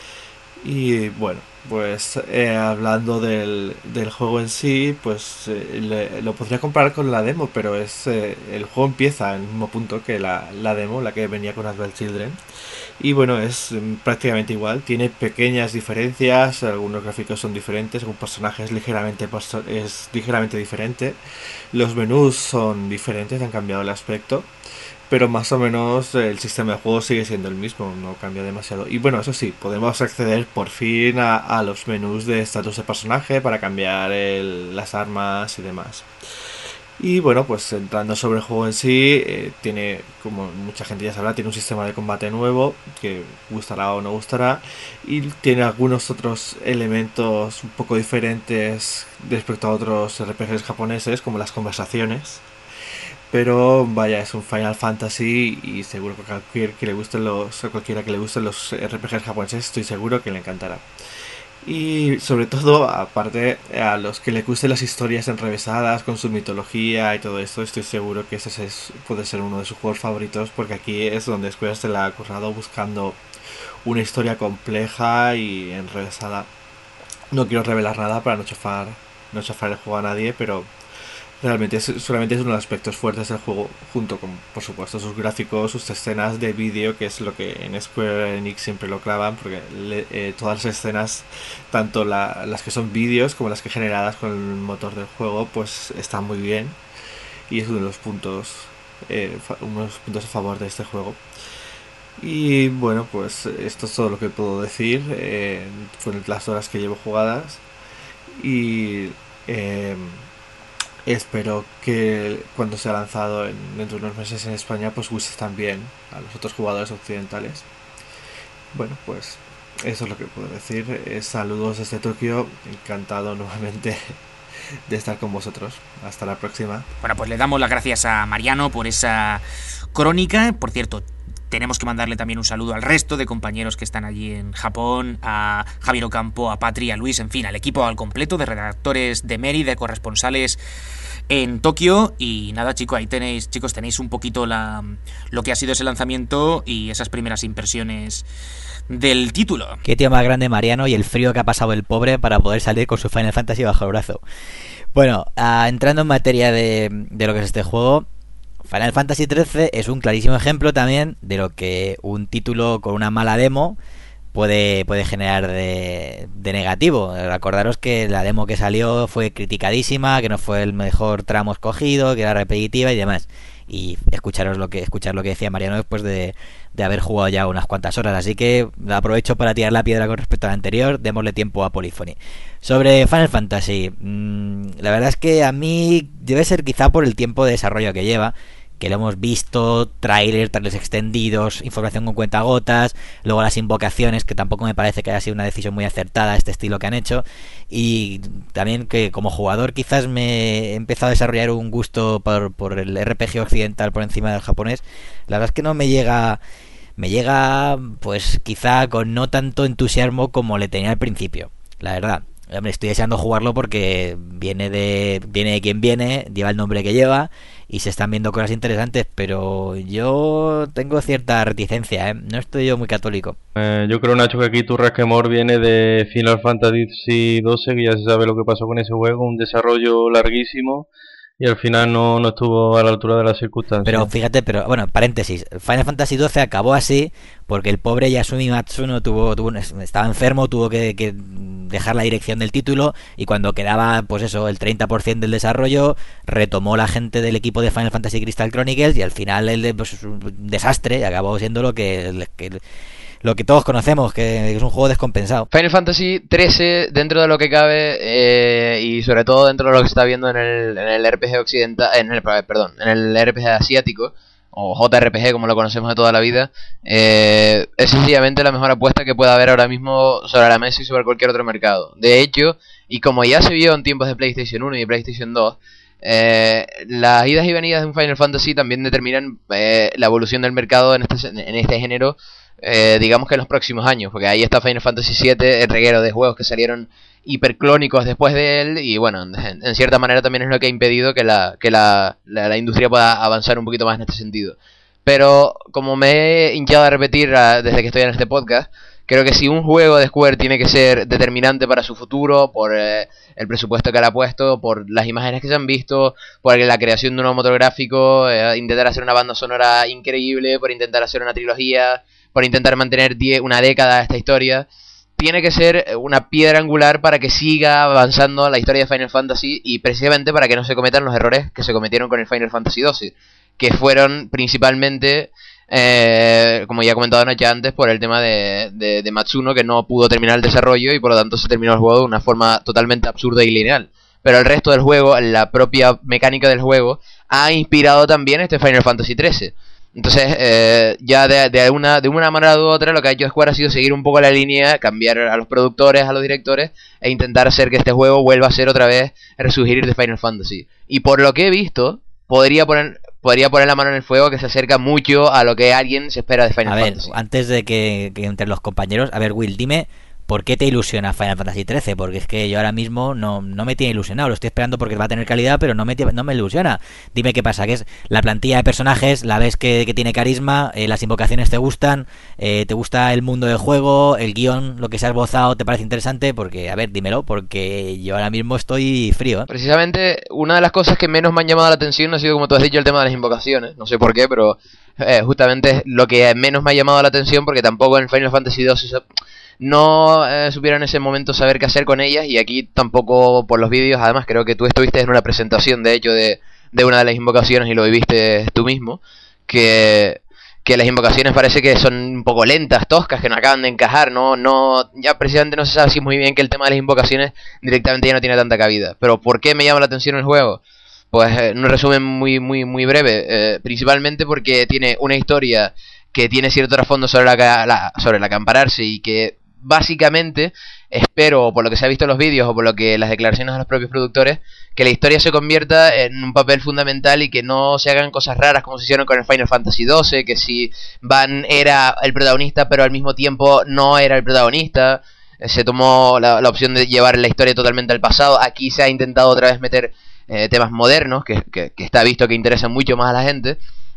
Y bueno, pues hablando del juego en sí, pues lo podría comparar con la demo, pero el juego empieza en el mismo punto que la demo, la que venía con Advent Children. Y bueno, es prácticamente igual, tiene pequeñas diferencias, algunos gráficos son diferentes, un personaje es ligeramente diferente, los menús son diferentes, han cambiado el aspecto, pero más o menos el sistema de juego sigue siendo el mismo, no cambia demasiado. Y bueno, eso sí, podemos acceder por fin a los menús de estatus de personaje para cambiar las armas y demás. Y bueno, pues entrando sobre el juego en sí, tiene, como mucha gente ya sabrá, tiene un sistema de combate nuevo, que gustará o no gustará, y tiene algunos otros elementos un poco diferentes respecto a otros RPGs japoneses, como las conversaciones. Pero vaya, es un Final Fantasy y seguro que cualquiera que le gusten los RPGs japoneses, estoy seguro que le encantará. Y sobre todo, aparte, a los que les gusten las historias enrevesadas con su mitología y todo esto, estoy seguro que puede ser uno de sus juegos favoritos, porque aquí es donde Square se la ha currado buscando una historia compleja y enrevesada. No quiero revelar nada para no chafar el juego a nadie, pero realmente solamente es uno de los aspectos fuertes del juego, junto con, por supuesto, sus gráficos, sus escenas de vídeo, que es lo que en Square Enix siempre lo clavan, porque todas las escenas, tanto las que son vídeos como las que generadas con el motor del juego, pues están muy bien, y es uno de los puntos a favor de este juego. Y bueno, pues esto es todo lo que puedo decir con las horas que llevo jugadas, y espero que cuando sea lanzado dentro de unos meses en España, pues guste también a los otros jugadores occidentales. Bueno, pues eso es lo que puedo decir. Saludos desde Tokio, encantado nuevamente de estar con vosotros. Hasta la próxima. Bueno, pues le damos las gracias a Mariano por esa crónica. Por cierto, tenemos que mandarle también un saludo al resto de compañeros que están allí en Japón, a Javier Ocampo, a Patri, a Luis, en fin, al equipo al completo de redactores de Meri, de corresponsales en Tokio. Y nada, chicos, ahí tenéis un poquito lo que ha sido ese lanzamiento y esas primeras impresiones del título. Qué tío más grande Mariano, y el frío que ha pasado el pobre para poder salir con su Final Fantasy bajo el brazo. Bueno, entrando en materia de lo que es este juego, Final Fantasy XIII es un clarísimo ejemplo también de lo que un título con una mala demo puede generar de negativo. Recordaros que la demo que salió fue criticadísima, que no fue el mejor tramo escogido, que era repetitiva y demás. Y escuchar lo que decía Mariano después de haber jugado ya unas cuantas horas. Así que aprovecho para tirar la piedra con respecto al anterior. Démosle tiempo a Polyphony. Sobre Final Fantasy, la verdad es que a mí debe ser quizá por el tiempo de desarrollo que lleva, que lo hemos visto, trailers extendidos, información con cuentagotas, luego las invocaciones, que tampoco me parece que haya sido una decisión muy acertada este estilo que han hecho, y también que como jugador quizás me he empezado a desarrollar un gusto por el RPG occidental por encima del japonés. La verdad es que no me llega pues quizá con no tanto entusiasmo como le tenía al principio, la verdad. Hombre, estoy deseando jugarlo porque viene de quien viene, lleva el nombre que lleva y se están viendo cosas interesantes, pero yo tengo cierta reticencia, no estoy yo muy católico. Yo creo, Nacho, que aquí tu rasquemor viene de Final Fantasy XII, que ya se sabe lo que pasó con ese juego, un desarrollo larguísimo y al final no estuvo a la altura de las circunstancias. Pero fíjate, bueno, paréntesis, Final Fantasy XII acabó así porque el pobre Yasumi Matsuno estaba enfermo, tuvo que dejar la dirección del título, y cuando quedaba pues eso, el 30% del desarrollo, retomó la gente del equipo de Final Fantasy Crystal Chronicles, y al final pues, un desastre, acabó siendo lo que todos conocemos, que es un juego descompensado. Final Fantasy XIII, dentro de lo que cabe, y sobre todo dentro de lo que se está viendo en el RPG occidental, en el RPG asiático, o JRPG como lo conocemos de toda la vida, es sencillamente la mejor apuesta que pueda haber ahora mismo sobre la mesa y sobre cualquier otro mercado. De hecho, y como ya se vio en tiempos de PlayStation 1 y PlayStation 2, las idas y venidas de un Final Fantasy también determinan la evolución del mercado en este género, digamos que en los próximos años, porque ahí está Final Fantasy VII, el reguero de juegos que salieron hiperclónicos después de él, y bueno, en cierta manera también es lo que ha impedido que la industria pueda avanzar un poquito más en este sentido. Pero como me he hinchado a repetir desde que estoy en este podcast, creo que si un juego de Square tiene que ser determinante para su futuro, por el presupuesto que le ha puesto, por las imágenes que se han visto, por la creación de un nuevo motor gráfico, intentar hacer una banda sonora increíble, por intentar hacer una trilogía, por intentar mantener una década esta historia, tiene que ser una piedra angular para que siga avanzando la historia de Final Fantasy, y precisamente para que no se cometan los errores que se cometieron con el Final Fantasy XII, que fueron principalmente, como ya he comentado antes, por el tema de Matsuno, que no pudo terminar el desarrollo y por lo tanto se terminó el juego de una forma totalmente absurda y lineal. Pero el resto del juego, la propia mecánica del juego, ha inspirado también este Final Fantasy XIII. Entonces, ya de una manera u otra, lo que ha hecho Square ha sido seguir un poco la línea, cambiar a los productores, a los directores, e intentar hacer que este juego vuelva a ser otra vez resurgir de Final Fantasy. Y por lo que he visto, podría poner la mano en el fuego, que se acerca mucho a lo que alguien se espera de Final Fantasy. A ver, antes de que entre los compañeros, a ver, Will, dime ¿por qué te ilusiona Final Fantasy XIII? Porque es que yo ahora mismo no me tiene ilusionado. Lo estoy esperando porque va a tener calidad, pero no me ilusiona. Dime qué pasa, que es la plantilla de personajes, la ves que tiene carisma, las invocaciones te gustan, te gusta el mundo del juego, el guión, lo que se ha esbozado, te parece interesante, porque, a ver, dímelo, porque yo ahora mismo estoy frío, ¿eh? Precisamente, una de las cosas que menos me han llamado la atención ha sido, como tú has dicho, el tema de las invocaciones. No sé por qué, pero justamente es lo que menos me ha llamado la atención, porque tampoco en Final Fantasy II no supieron en ese momento saber qué hacer con ellas, y aquí tampoco por los vídeos. Además, creo que tú estuviste en una presentación, de hecho, de una de las invocaciones y lo viviste tú mismo, que las invocaciones parece que son un poco lentas, toscas, que no acaban de encajar, ya precisamente no se sabe si muy bien que el tema de las invocaciones directamente ya no tiene tanta cabida. Pero ¿por qué me llama la atención el juego? Pues en un resumen muy breve, principalmente porque tiene una historia que tiene cierto trasfondo sobre la que ampararse, y que básicamente espero, por lo que se ha visto en los vídeos o por lo que las declaraciones de los propios productores, que la historia se convierta en un papel fundamental y que no se hagan cosas raras como se hicieron con el Final Fantasy XII, que si Van era el protagonista pero al mismo tiempo no era el protagonista, se tomó la opción de llevar la historia totalmente al pasado. Aquí se ha intentado otra vez meter temas modernos que está visto que interesan mucho más a la gente,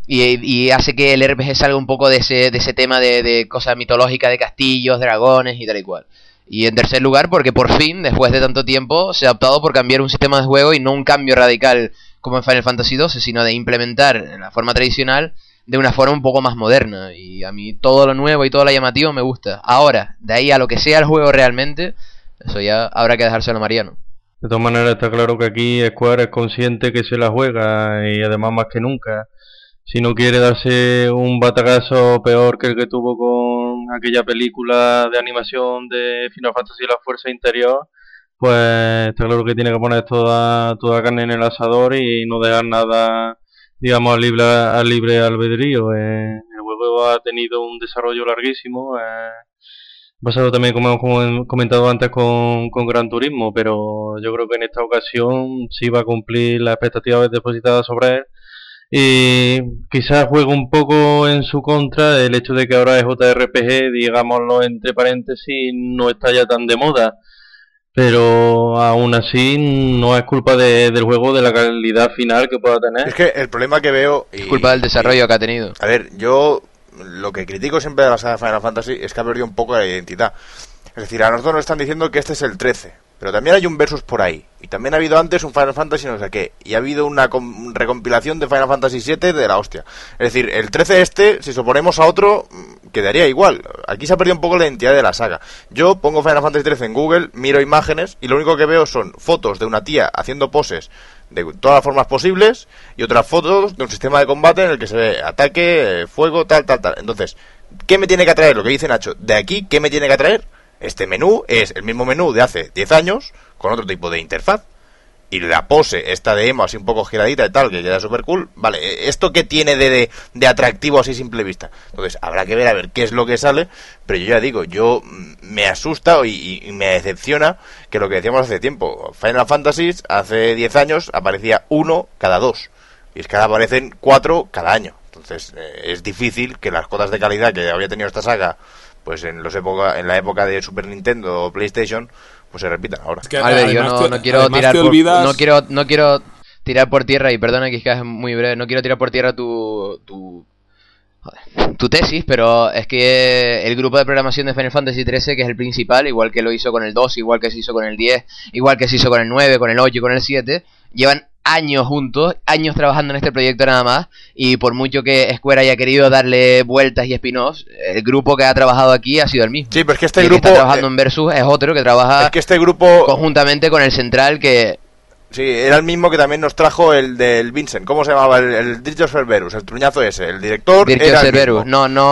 y hace que el RPG salga un poco de ese tema de cosa mitológica, de castillos, dragones y tal y cual. Y en tercer lugar, porque por fin, después de tanto tiempo, se ha optado por cambiar un sistema de juego, y no un cambio radical como en Final Fantasy XII, sino de implementar la forma tradicional de una forma un poco más moderna. Y a mí todo lo nuevo y todo lo llamativo me gusta. Ahora, de ahí a lo que sea el juego realmente, eso ya habrá que dejárselo a Mariano. De todas maneras, está claro que aquí Square es consciente que se la juega, y además más que nunca. Si no quiere darse un batagazo peor que el que tuvo con aquella película de animación de Final Fantasy La Fuerza Interior, pues está claro que tiene que poner toda carne en el asador y no dejar nada, digamos, al libre albedrío. El juego ha tenido un desarrollo larguísimo, pasado también, como hemos comentado antes, con Gran Turismo, pero yo creo que en esta ocasión sí va a cumplir las expectativas depositadas sobre él. Y quizás juega un poco en su contra el hecho de que ahora es JRPG, digámoslo entre paréntesis, no está ya tan de moda, pero aún así no es culpa del juego, de la calidad final que pueda tener. Es que el problema que veo... Es culpa del desarrollo que ha tenido. A ver, yo lo que critico siempre de la saga Final Fantasy es que ha perdido un poco la identidad. Es decir, a nosotros nos están diciendo que este es el 13, pero también hay un Versus por ahí, y también ha habido antes un Final Fantasy no sé qué, y ha habido una recompilación de Final Fantasy 7 de la hostia. Es decir, el 13 si se oponemos a otro, quedaría igual. Aquí se ha perdido un poco la identidad de la saga. Yo pongo Final Fantasy 13 en Google, miro imágenes, y lo único que veo son fotos de una tía haciendo poses de todas las formas posibles, y otras fotos de un sistema de combate en el que se ve ataque, fuego, tal. Entonces, ¿qué me tiene que atraer? Lo que dice Nacho, de aquí, ¿qué me tiene que atraer? Este menú es el mismo menú de hace 10 años, con otro tipo de interfaz. Y la pose esta de emo así un poco giradita y tal, que queda súper cool. Vale, ¿esto qué tiene de atractivo así simple vista? Entonces, habrá que ver a ver qué es lo que sale. Pero yo ya digo, me asusta y me decepciona que lo que decíamos hace tiempo. Final Fantasy hace 10 años aparecía 1 cada 2. Y es que ahora aparecen 4 cada año. Entonces, es difícil que las cotas de calidad que había tenido esta saga, pues en la época de Super Nintendo o PlayStation, pues se repitan ahora. Es que, yo no quiero tirar no quiero tirar por tierra, y perdona que es muy breve, no quiero tirar por tierra tu tesis, pero es que el grupo de programación de Final Fantasy XIII, que es el principal, igual que lo hizo con el 2, igual que se hizo con el 10, igual que se hizo con el 9, con el 8 y con el 7, llevan años juntos, años trabajando en este proyecto nada más, y por mucho que Square haya querido darle vueltas y spin-offs, el grupo que ha trabajado aquí ha sido el mismo. Sí, pero es que este y grupo... el que está trabajando en Versus es otro que trabaja conjuntamente con el central, que... Sí, era el mismo que también nos trajo el del Vincent. ¿Cómo se llamaba? El Dirge of Cerberus, el truñazo ese. El director Dirge era of Cerberus.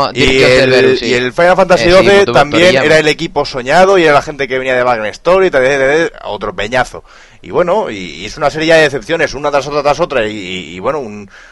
Y el Final Fantasy XII también era el equipo soñado, y era la gente que venía de Wagner Story, otro peñazo. Y bueno, y es una serie de decepciones, una tras otra, y bueno,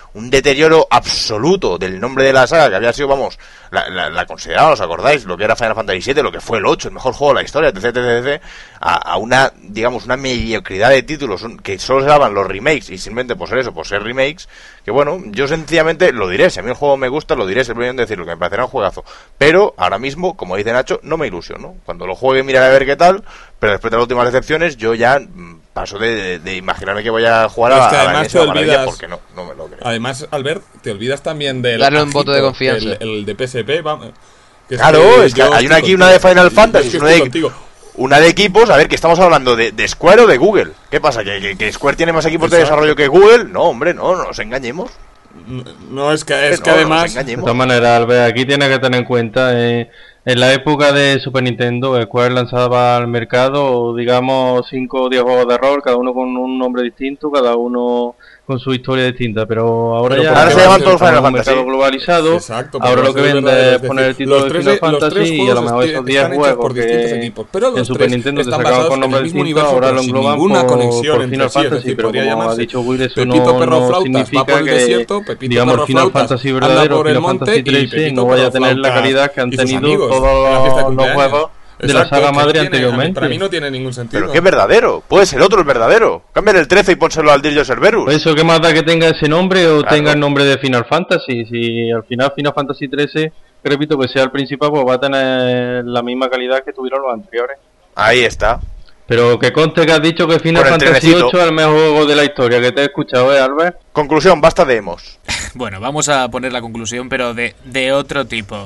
un deterioro absoluto del nombre de la saga, que había sido, vamos, la considerada, ¿os acordáis? Lo que era Final Fantasy VII, lo que fue el 8, el mejor juego de la historia, etc, a una, digamos, una mediocridad de títulos que solo se daban los remakes, y simplemente por ser eso, por ser remakes, que bueno, yo sencillamente lo diré, si a mí el juego me gusta, lo diré, es el primero en decirlo, que me parecerá un juegazo, pero ahora mismo, como dice Nacho, no me ilusiono. Cuando lo juegue miraré a ver qué tal, pero después de las últimas decepciones, yo ya paso de imaginarme que voy a jugar es a que la además te maravilla, olvidas, porque no me lo creo. Además, Albert, te olvidas también del darle un voto de confianza. El de PSP, vamos. Claro, es que hay una aquí, una de Final Fantasy, una de equipos, a ver, que estamos hablando de Square o de Google. ¿Qué pasa? ¿Que Square tiene más equipos de desarrollo que Google? No, hombre, no nos engañemos. No, es que además... De todas maneras, Albert, aquí tienes que tener en cuenta, en la época de Super Nintendo, Square lanzaba al mercado, digamos, 5 o 10 juegos de rol, cada uno con un nombre distinto, cada uno con su historia distinta, pero ahora se llaman todos Final un Fantasy. mercado globalizado. Exacto, ahora lo que vende es poner el título de Final Fantasy y a lo mejor esos 10 juegos por distintos equipos, pero en Super Nintendo te sacaban con nombres distintos, ahora lo engloban por Final Fantasy, pero como ha dicho Will, eso no significa que, digamos, el Final Fantasy verdadero, Final Fantasy 13, no vaya a tener la calidad que han tenido todos los juegos de la saga madre anteriormente. Para mí no tiene ningún sentido. Pero qué verdadero, puede ser otro el verdadero. Cambian el 13 y pónselo al Dirge Cerberus. Pues eso, ¿qué más da que tenga ese nombre o tenga el nombre de Final Fantasy? Si al final Final Fantasy 13, repito, que sea el principal, pues va a tener la misma calidad que tuvieron los anteriores. Ahí está. Pero que conste que has dicho que Final Fantasy 8 es el mejor juego de la historia, que te he escuchado, Albert. Conclusión, basta de emos. Bueno, vamos a poner la conclusión, pero de otro tipo.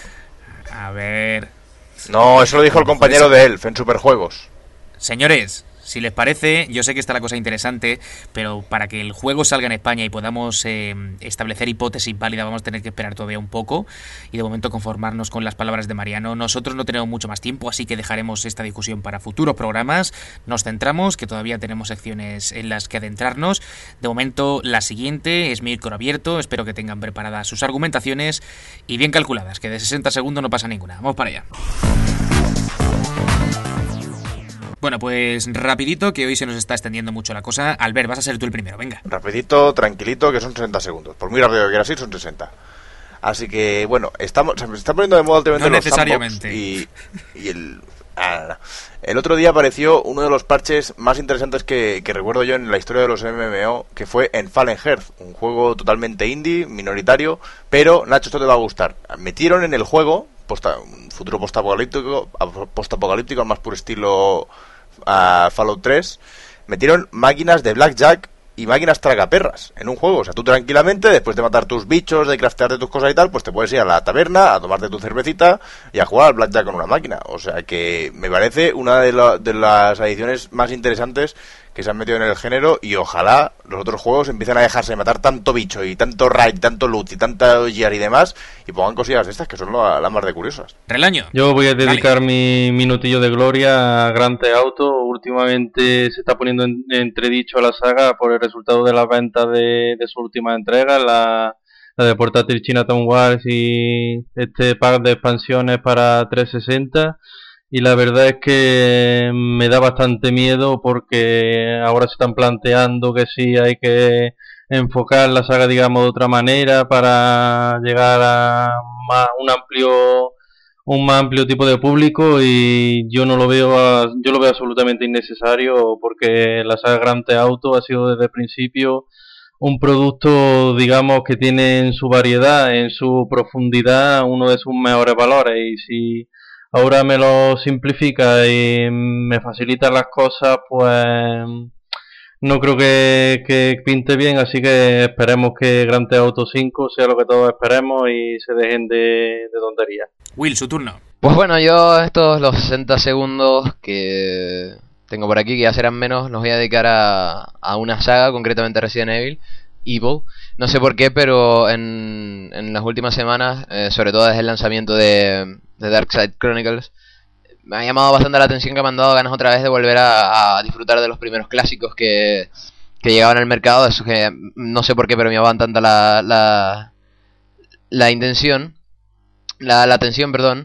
A ver... No, eso lo dijo el compañero de Elf en Superjuegos. Señores, si les parece, yo sé que está la cosa interesante, pero para que el juego salga en España y podamos establecer hipótesis válidas, vamos a tener que esperar todavía un poco y de momento conformarnos con las palabras de Mariano. Nosotros no tenemos mucho más tiempo, así que dejaremos esta discusión para futuros programas. Nos centramos, que todavía tenemos secciones en las que adentrarnos. De momento, la siguiente es micro abierto. Espero que tengan preparadas sus argumentaciones y bien calculadas, que de 60 segundos no pasa ninguna. Vamos para allá. Bueno, pues rapidito, que hoy se nos está extendiendo mucho la cosa. Albert, vas a ser tú el primero, venga. Rapidito, tranquilito, que son 60 segundos. Por muy rápido que quieras ir, son 60. Así que, bueno, se está poniendo de moda últimamente no los necesariamente. Y el otro día apareció uno de los parches más interesantes que recuerdo yo en la historia de los MMO, que fue en Fallen Hearth, un juego totalmente indie, minoritario, pero, Nacho, esto te va a gustar. Metieron en el juego un futuro postapocalíptico al más puro estilo Fallout 3, metieron máquinas de blackjack y máquinas tragaperras en un juego. O sea, tú tranquilamente, después de matar tus bichos, de craftearte tus cosas y tal, pues te puedes ir a la taberna a tomarte tu cervecita y a jugar al blackjack con una máquina. O sea que me parece una de las adiciones más interesantes que se han metido en el género, y ojalá los otros juegos empiecen a dejarse de matar tanto bicho y tanto raid, tanto loot y tanta gear y demás, y pongan cosillas de estas que son las más de curiosas. Relaño. Yo voy a dedicar mi minutillo de gloria a Grand Theft Auto. Últimamente se está poniendo en entredicho a la saga por el resultado de las ventas de su última entrega, la de portátil Chinatown Wars y este pack de expansiones para 360. Y la verdad es que me da bastante miedo porque ahora se están planteando que sí hay que enfocar la saga, digamos, de otra manera para llegar a un más amplio tipo de público, y yo no lo veo, yo lo veo absolutamente innecesario, porque la saga Grand Theft Auto ha sido desde el principio un producto, digamos, que tiene en su variedad, en su profundidad, uno de sus mejores valores, y si ahora me lo simplifica y me facilita las cosas, pues no creo que pinte bien, así que esperemos que Grand Theft Auto 5 sea lo que todos esperemos y se dejen de tonterías. Will, su turno. Pues bueno, yo los 60 segundos que tengo por aquí, que ya serán menos, los voy a dedicar a una saga, concretamente Resident Evil. No sé por qué, pero en las últimas semanas, sobre todo desde el lanzamiento de Darkside Chronicles, me ha llamado bastante la atención, que me han dado ganas otra vez de volver a disfrutar de los primeros clásicos que llegaban al mercado. Eso que no sé por qué, pero me llamaban tanto la atención, perdón.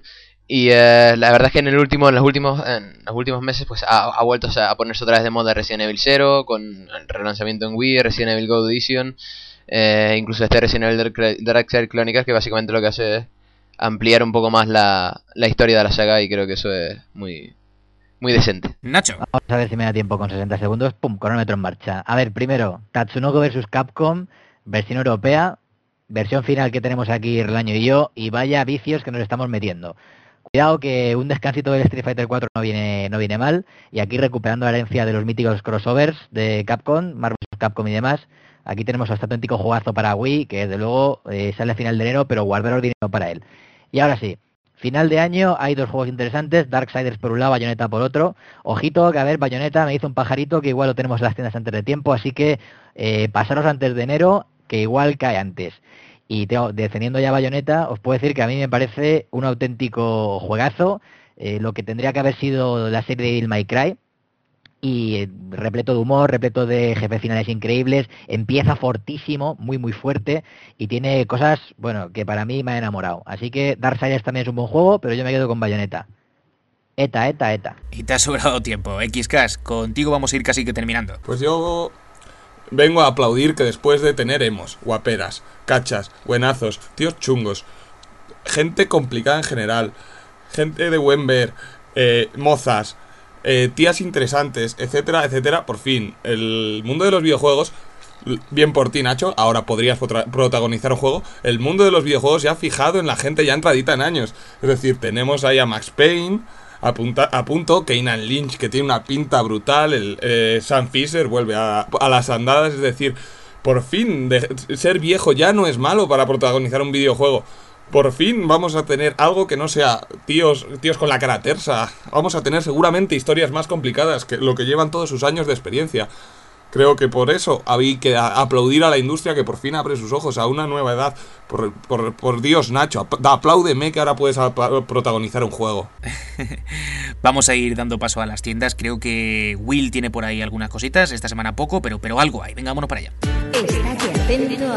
Y la verdad es que en los últimos meses pues ha vuelto a ponerse otra vez de moda Resident Evil 0, con el relanzamiento en Wii, Resident Evil Gold Edition, incluso este Resident Evil Darkseid Chronicles, que básicamente lo que hace es ampliar un poco más la historia de la saga, y creo que eso es muy decente. Nacho. Vamos a ver si me da tiempo con 60 segundos. Pum, cronómetro en marcha. A ver, primero, Tatsunoko vs Capcom, versión europea, versión final que tenemos aquí Relaño y yo, y vaya vicios que nos estamos metiendo. Cuidado que un descansito del Street Fighter 4 no viene mal, y aquí recuperando la herencia de los míticos crossovers de Capcom, Marvel vs Capcom y demás. Aquí tenemos este auténtico jugazo para Wii, que desde luego sale a final de enero, pero guardaros dinero para él. Y ahora sí, final de año, hay dos juegos interesantes, Darksiders por un lado, Bayonetta por otro. Ojito, que a ver, Bayonetta me hizo un pajarito que igual lo tenemos en las tiendas antes de tiempo, así que pasaros antes de enero, que igual cae antes. Y defendiendo ya Bayonetta, os puedo decir que a mí me parece un auténtico juegazo, lo que tendría que haber sido la serie de Devil May Cry, y repleto de humor, repleto de jefes finales increíbles, empieza fortísimo, muy muy fuerte, y tiene cosas, bueno, que para mí me han enamorado. Así que Darksiders también es un buen juego, pero yo me quedo con Bayonetta. Eta. Y te ha sobrado tiempo. XCash, contigo vamos a ir casi que terminando. Pues yo vengo a aplaudir que después de tener emos, guaperas, cachas, buenazos, tíos chungos, gente complicada en general, gente de buen ver, mozas, tías interesantes, etcétera, etcétera, por fin, el mundo de los videojuegos, bien por ti, Nacho, ahora podrías protagonizar un juego, el mundo de los videojuegos ya fijado en la gente ya entradita en años, es decir, tenemos ahí a Max Payne, a punto, Keenan Lynch, que tiene una pinta brutal, Sam Fisher vuelve a las andadas, es decir, por fin, ser viejo ya no es malo para protagonizar un videojuego. Por fin vamos a tener algo que no sea tíos con la cara tersa. Vamos a tener seguramente historias más complicadas que lo que llevan todos sus años de experiencia. Creo que por eso había que aplaudir a la industria que por fin abre sus ojos a una nueva edad. Por Dios, Nacho, apláudeme que ahora puedes protagonizar un juego. Vamos a ir dando paso a las tiendas. Creo que Will tiene por ahí algunas cositas. Esta semana poco, pero algo hay. Venga, vámonos para allá. Estate atento a...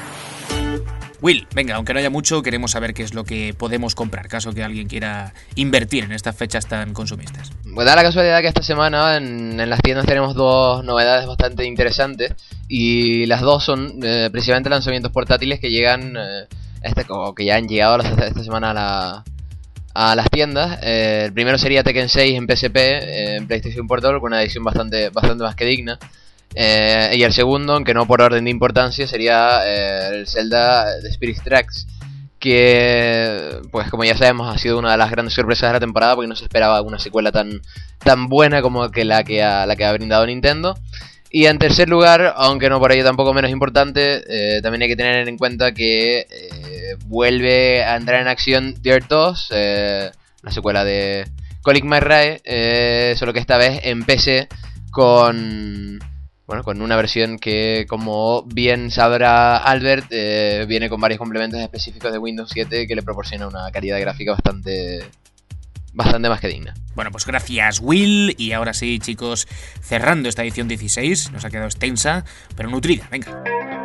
Will, venga, aunque no haya mucho, queremos saber qué es lo que podemos comprar, caso que alguien quiera invertir en estas fechas tan consumistas. Pues da la casualidad que esta semana en las tiendas tenemos dos novedades bastante interesantes, y las dos son precisamente lanzamientos portátiles que llegan, que ya han llegado esta semana a las tiendas. El primero sería Tekken 6 en PSP, en PlayStation Portable, con una edición bastante más que digna. Y el segundo, aunque no por orden de importancia, sería el Zelda The Spirit Tracks, que, pues como ya sabemos, ha sido una de las grandes sorpresas de la temporada, porque no se esperaba una secuela tan buena como la que ha brindado Nintendo. Y en tercer lugar, aunque no por ello tampoco menos importante, también hay que tener en cuenta que vuelve a entrar en acción Dirt 2, la secuela de Colic McRae, solo que esta vez en PC con una versión que, como bien sabrá Albert, viene con varios complementos específicos de Windows 7 que le proporciona una calidad gráfica bastante más que digna. Bueno, pues gracias, Will. Y ahora sí, chicos, cerrando esta edición 16, nos ha quedado extensa, pero nutrida. Venga.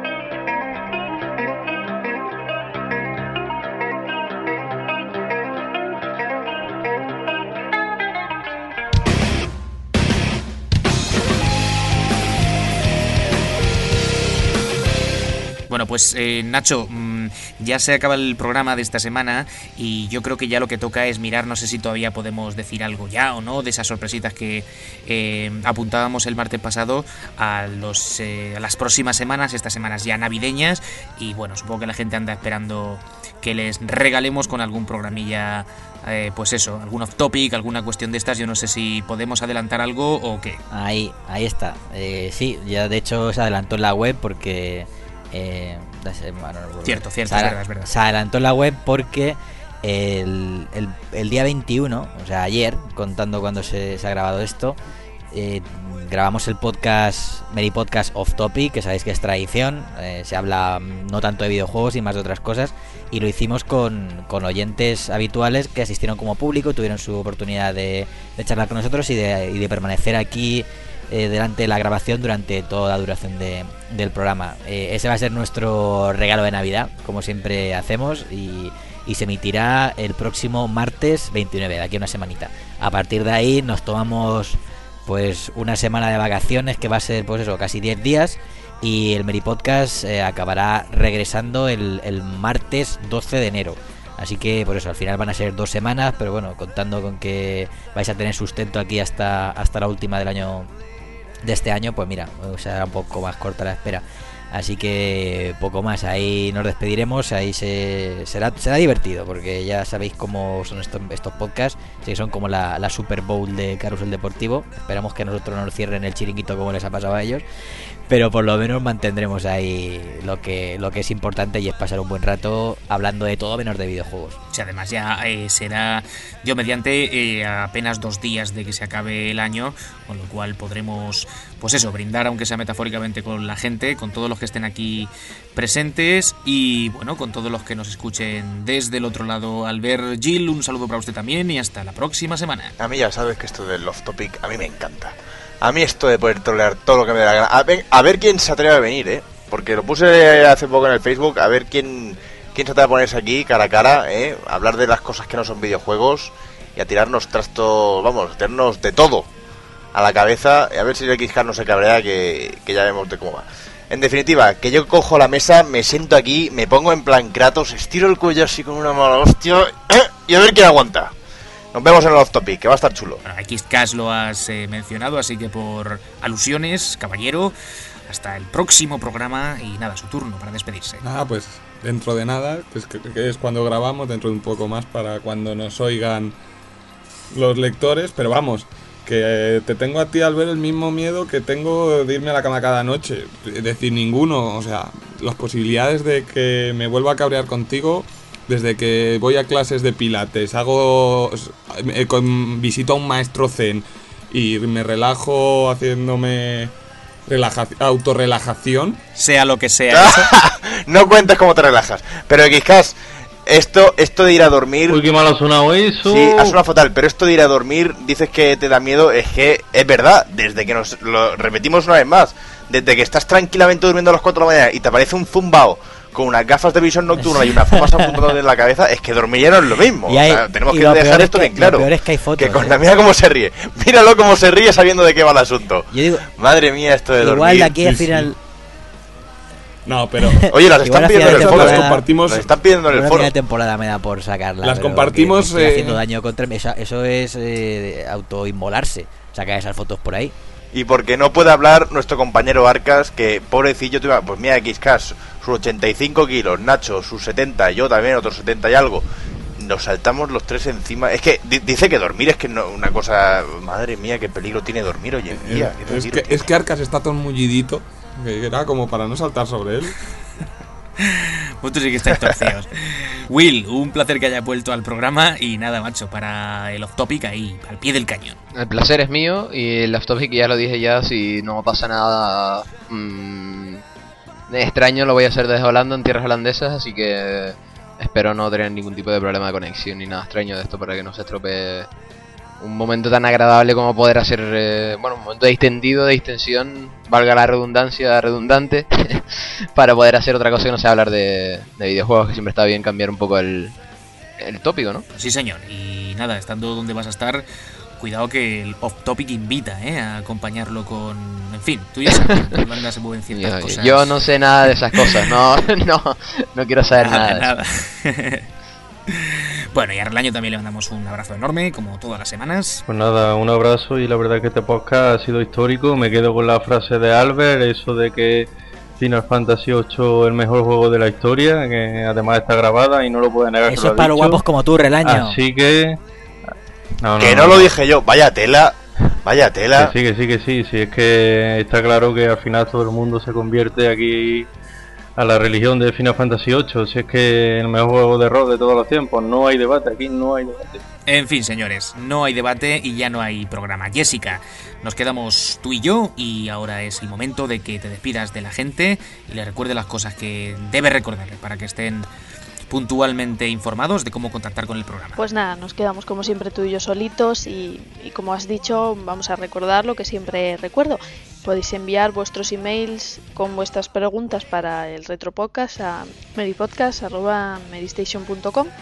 Bueno, pues Nacho, ya se acaba el programa de esta semana y yo creo que ya lo que toca es mirar, no sé si todavía podemos decir algo ya o no, de esas sorpresitas que apuntábamos el martes pasado a las próximas semanas, estas semanas ya navideñas, y bueno, supongo que la gente anda esperando que les regalemos con algún programilla, pues eso, algún off topic, alguna cuestión de estas. Yo no sé si podemos adelantar algo o qué. Ahí está, sí, ya de hecho se adelantó en la web porque... Cierto, es verdad. Se adelantó en la web porque el día 21, o sea, ayer, contando cuando se ha grabado esto, grabamos el podcast, Meri Podcast Off Topic, que sabéis que es tradición, se habla no tanto de videojuegos y más de otras cosas, y lo hicimos con oyentes habituales que asistieron como público, tuvieron su oportunidad de charlar con nosotros y de permanecer aquí delante de la grabación durante toda la duración del programa. Ese va a ser nuestro regalo de Navidad, como siempre hacemos, y y se emitirá el próximo martes 29, de aquí a una semanita. A partir de ahí nos tomamos pues una semana de vacaciones, que va a ser pues eso, casi 10 días, y el Meripodcast acabará regresando el martes 12 de enero. Así que por eso al final van a ser 2 semanas, pero bueno, contando con que vais a tener sustento aquí hasta la última del año, de este año, pues mira, será un poco más corta la espera. Así que poco más, ahí nos despediremos, ahí será divertido, porque ya sabéis cómo son estos podcasts, que son como la Super Bowl de Carrusel Deportivo. Esperamos que a nosotros no nos cierren el chiringuito como les ha pasado a ellos, pero por lo menos mantendremos ahí lo que es importante, y es pasar un buen rato hablando de todo menos de videojuegos. O sea, además ya será, Dios mediante, apenas 2 días de que se acabe el año, con lo cual podremos, pues eso, brindar, aunque sea metafóricamente, con la gente, con todos los que estén aquí presentes, y bueno, con todos los que nos escuchen desde el otro lado. Albert, Gil, un saludo para usted también, y hasta la próxima semana. A mí ya sabes que esto del off topic a mí me encanta. A mí esto de poder trolear todo lo que me dé la gana. A ver quién se atreve a venir, porque lo puse hace poco en el Facebook, a ver quién se atreve a ponerse aquí cara a cara, a hablar de las cosas que no son videojuegos y a tirarnos trastos, vamos, a tirarnos de todo a la cabeza, y a ver si el XK no se cabrea, que ya vemos de cómo va. En definitiva, que yo cojo la mesa, me siento aquí, me pongo en plan Kratos, estiro el cuello así con una mala hostia, y a ver quién aguanta. Nos vemos en el off topic, que va a estar chulo. Bueno, XK lo has mencionado, así que por alusiones, caballero, hasta el próximo programa, y nada, su turno para despedirse. Nada, pues dentro de nada, pues que es cuando grabamos, dentro de un poco más, para cuando nos oigan los lectores, pero vamos, que te tengo a ti, al ver el mismo miedo que tengo de irme a la cama cada noche. Es decir, ninguno, o sea, las posibilidades de que me vuelva a cabrear contigo, desde que voy a clases de pilates, visito a un maestro zen y me relajo haciéndome autorrelajación. Sea lo que sea. No cuentes cómo te relajas. Pero XK, esto de ir a dormir... Uy, qué mal ha sonado eso. Sí, ha sonado fatal, pero esto de ir a dormir, dices que te da miedo, es que es verdad, desde que nos lo repetimos una vez más, desde que estás tranquilamente durmiendo a las 4 de la mañana y te aparece un zumbao con unas gafas de visión nocturna y una famas apuntando en la cabeza, es que dormir ya no es lo mismo. O sea, tenemos que dejar esto bien claro. Lo peor es que hay fotos. Que con la mía cómo se ríe. Míralo cómo se ríe sabiendo de qué va el asunto. Yo digo, madre mía, esto de igual dormir. Igual de aquí al final... No, pero... Oye, las están pidiendo en el foro. Las compartimos... Las están pidiendo en el foro. La temporada me da por sacarla. Las compartimos... Que estoy haciendo daño contra... Eso es autoinmolarse. Sacar esas fotos por ahí. Y porque no puede hablar nuestro compañero Arcas, que pobrecillo, pues mira, XK, sus 85 kilos, Nacho, sus 70, yo también, otros 70 y algo. Nos saltamos los tres encima. Es que dice que dormir es que no, una cosa... Madre mía, qué peligro tiene dormir hoy en día. Es que Arcas está tan mullidito que era como para no saltar sobre él. Vosotros sí que estáis torcidos. Will, un placer que haya vuelto al programa, y nada, macho, para el off topic ahí, al pie del cañón. El placer es mío, y el off topic ya lo dije ya, si no pasa nada extraño lo voy a hacer desde Holanda, en tierras holandesas, así que espero no tener ningún tipo de problema de conexión ni nada extraño de esto, para que no se estropee un momento tan agradable como poder hacer, un momento distendido, de distensión, valga la redundancia, redundante, para poder hacer otra cosa que no sea hablar de videojuegos, que siempre está bien cambiar un poco el tópico, ¿no? Sí, señor, y nada, estando donde vas a estar, cuidado que el off topic invita a acompañarlo con... En fin, tú ya sabes, en Holanda se mueven ciertas cosas. Yo no sé nada de esas cosas, no quiero saber nada de eso. Bueno, y a Relaño también le mandamos un abrazo enorme, como todas las semanas. Pues nada, un abrazo, y la verdad que este podcast ha sido histórico. Me quedo con la frase de Albert, eso de que Final Fantasy VIII es el mejor juego de la historia, que además está grabada y no lo puede negar. Eso es para los guapos como tú, Relaño. Así que... No lo dije yo, vaya tela. Vaya tela. Que sí, es que está claro que al final todo el mundo se convierte aquí a la religión de Final Fantasy VIII, si es que el mejor juego de rol de todos los tiempos. No hay debate, aquí no hay debate. En fin, señores, no hay debate y ya no hay programa. Jessica, nos quedamos tú y yo, y ahora es el momento de que te despidas de la gente y le recuerdes las cosas que debes recordarle para que estén puntualmente informados de cómo contactar con el programa. Pues nada, nos quedamos como siempre tú y yo solitos, y como has dicho, vamos a recordar lo que siempre recuerdo. Podéis enviar vuestros emails con vuestras preguntas para el retropodcast a meripodcast@meristation.com,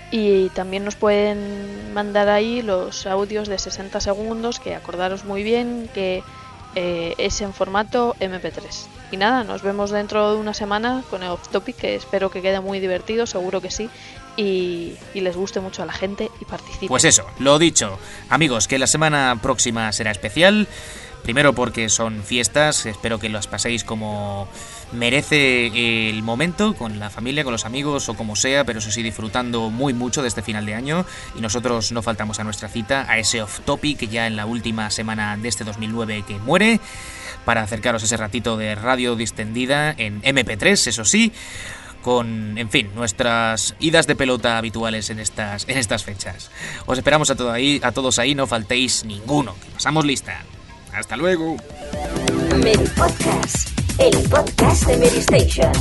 Y también nos pueden mandar ahí los audios de 60 segundos, que acordaros muy bien que es en formato MP3. Y nada, nos vemos dentro de una semana con el Off Topic, que espero que quede muy divertido, seguro que sí, y les guste mucho a la gente y participen. Pues eso, lo dicho, amigos, que la semana próxima será especial. Primero porque son fiestas, espero que las paséis como merece el momento, con la familia, con los amigos o como sea, pero eso sí, disfrutando muy mucho de este final de año. Y nosotros no faltamos a nuestra cita, a ese Off Topic ya en la última semana de este 2009 que muere, para acercaros ese ratito de radio distendida en MP3, eso sí, con, en fin, nuestras idas de pelota habituales en estas fechas. Os esperamos a todos ahí, no faltéis ninguno, que pasamos lista. ¡Hasta luego! Meri Podcast, el podcast de Meri Station.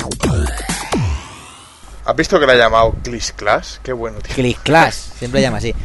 ¿Has visto que le ha llamado Clish Clash? Qué bueno, tío. Clish Clash, siempre llama así.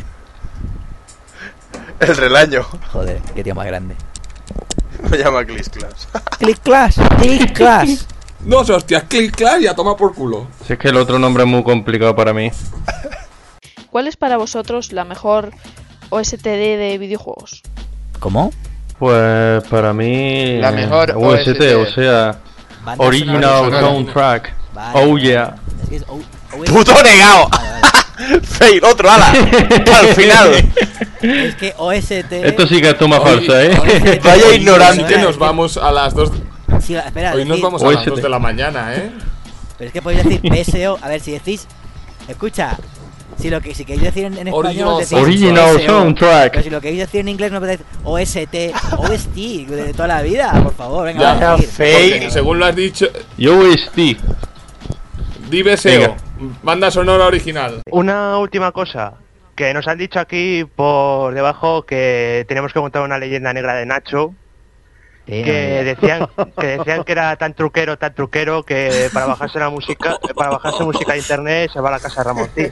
El relaño. Joder, qué tío más grande. Lo llama Clish Clash. Clish Clash, Clish Clash. No, hostias, Clish Clash y a tomar por culo. Si es que el otro nombre es muy complicado para mí. ¿Cuál es para vosotros la mejor OST de videojuegos? ¿Cómo? Pues para mí la mejor OST, o sea, Banda Original sonora. Soundtrack. Vale. Oh yeah. Es que es ¡Puto negado! Fail, otro ala. Al final. Es que OST. Esto sí que es toma falsa, OST, Vaya ignorante. Nos vamos a las 2. Sí, espera, hoy nos vamos a las 2 de la mañana, Pero es que podéis decir PSO. A ver, si decís. Escucha. Si queréis decir en español, decís Original PSO. Soundtrack. Pero si lo queréis decir en inglés, no podéis decir OST, OST de toda la vida, por favor, venga, Ya, vamos a seguir. porque, según lo has dicho. OST. Di BSO, banda sonora original. Una última cosa, que nos han dicho aquí por debajo que tenemos que contar una leyenda negra de Nacho. Que decían que era tan truquero que para bajarse música de internet se va a la casa de Ramontí.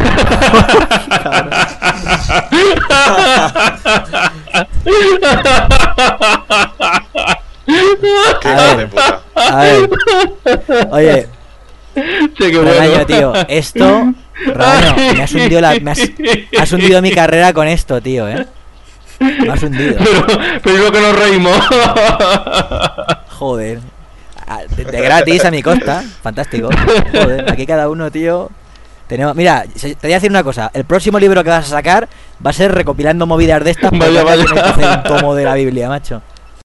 A ver. Oye, Relaño, tío, esto, Relaño, has hundido mi carrera con esto, tío, Me has hundido. Pero digo que nos reímos. Joder. De gratis a mi costa. Fantástico. Joder, aquí cada uno, tío. Mira, te voy a decir una cosa. El próximo libro que vas a sacar va a ser recopilando movidas de estas. Vaya. Tienes que hacer un tomo de la Biblia, macho.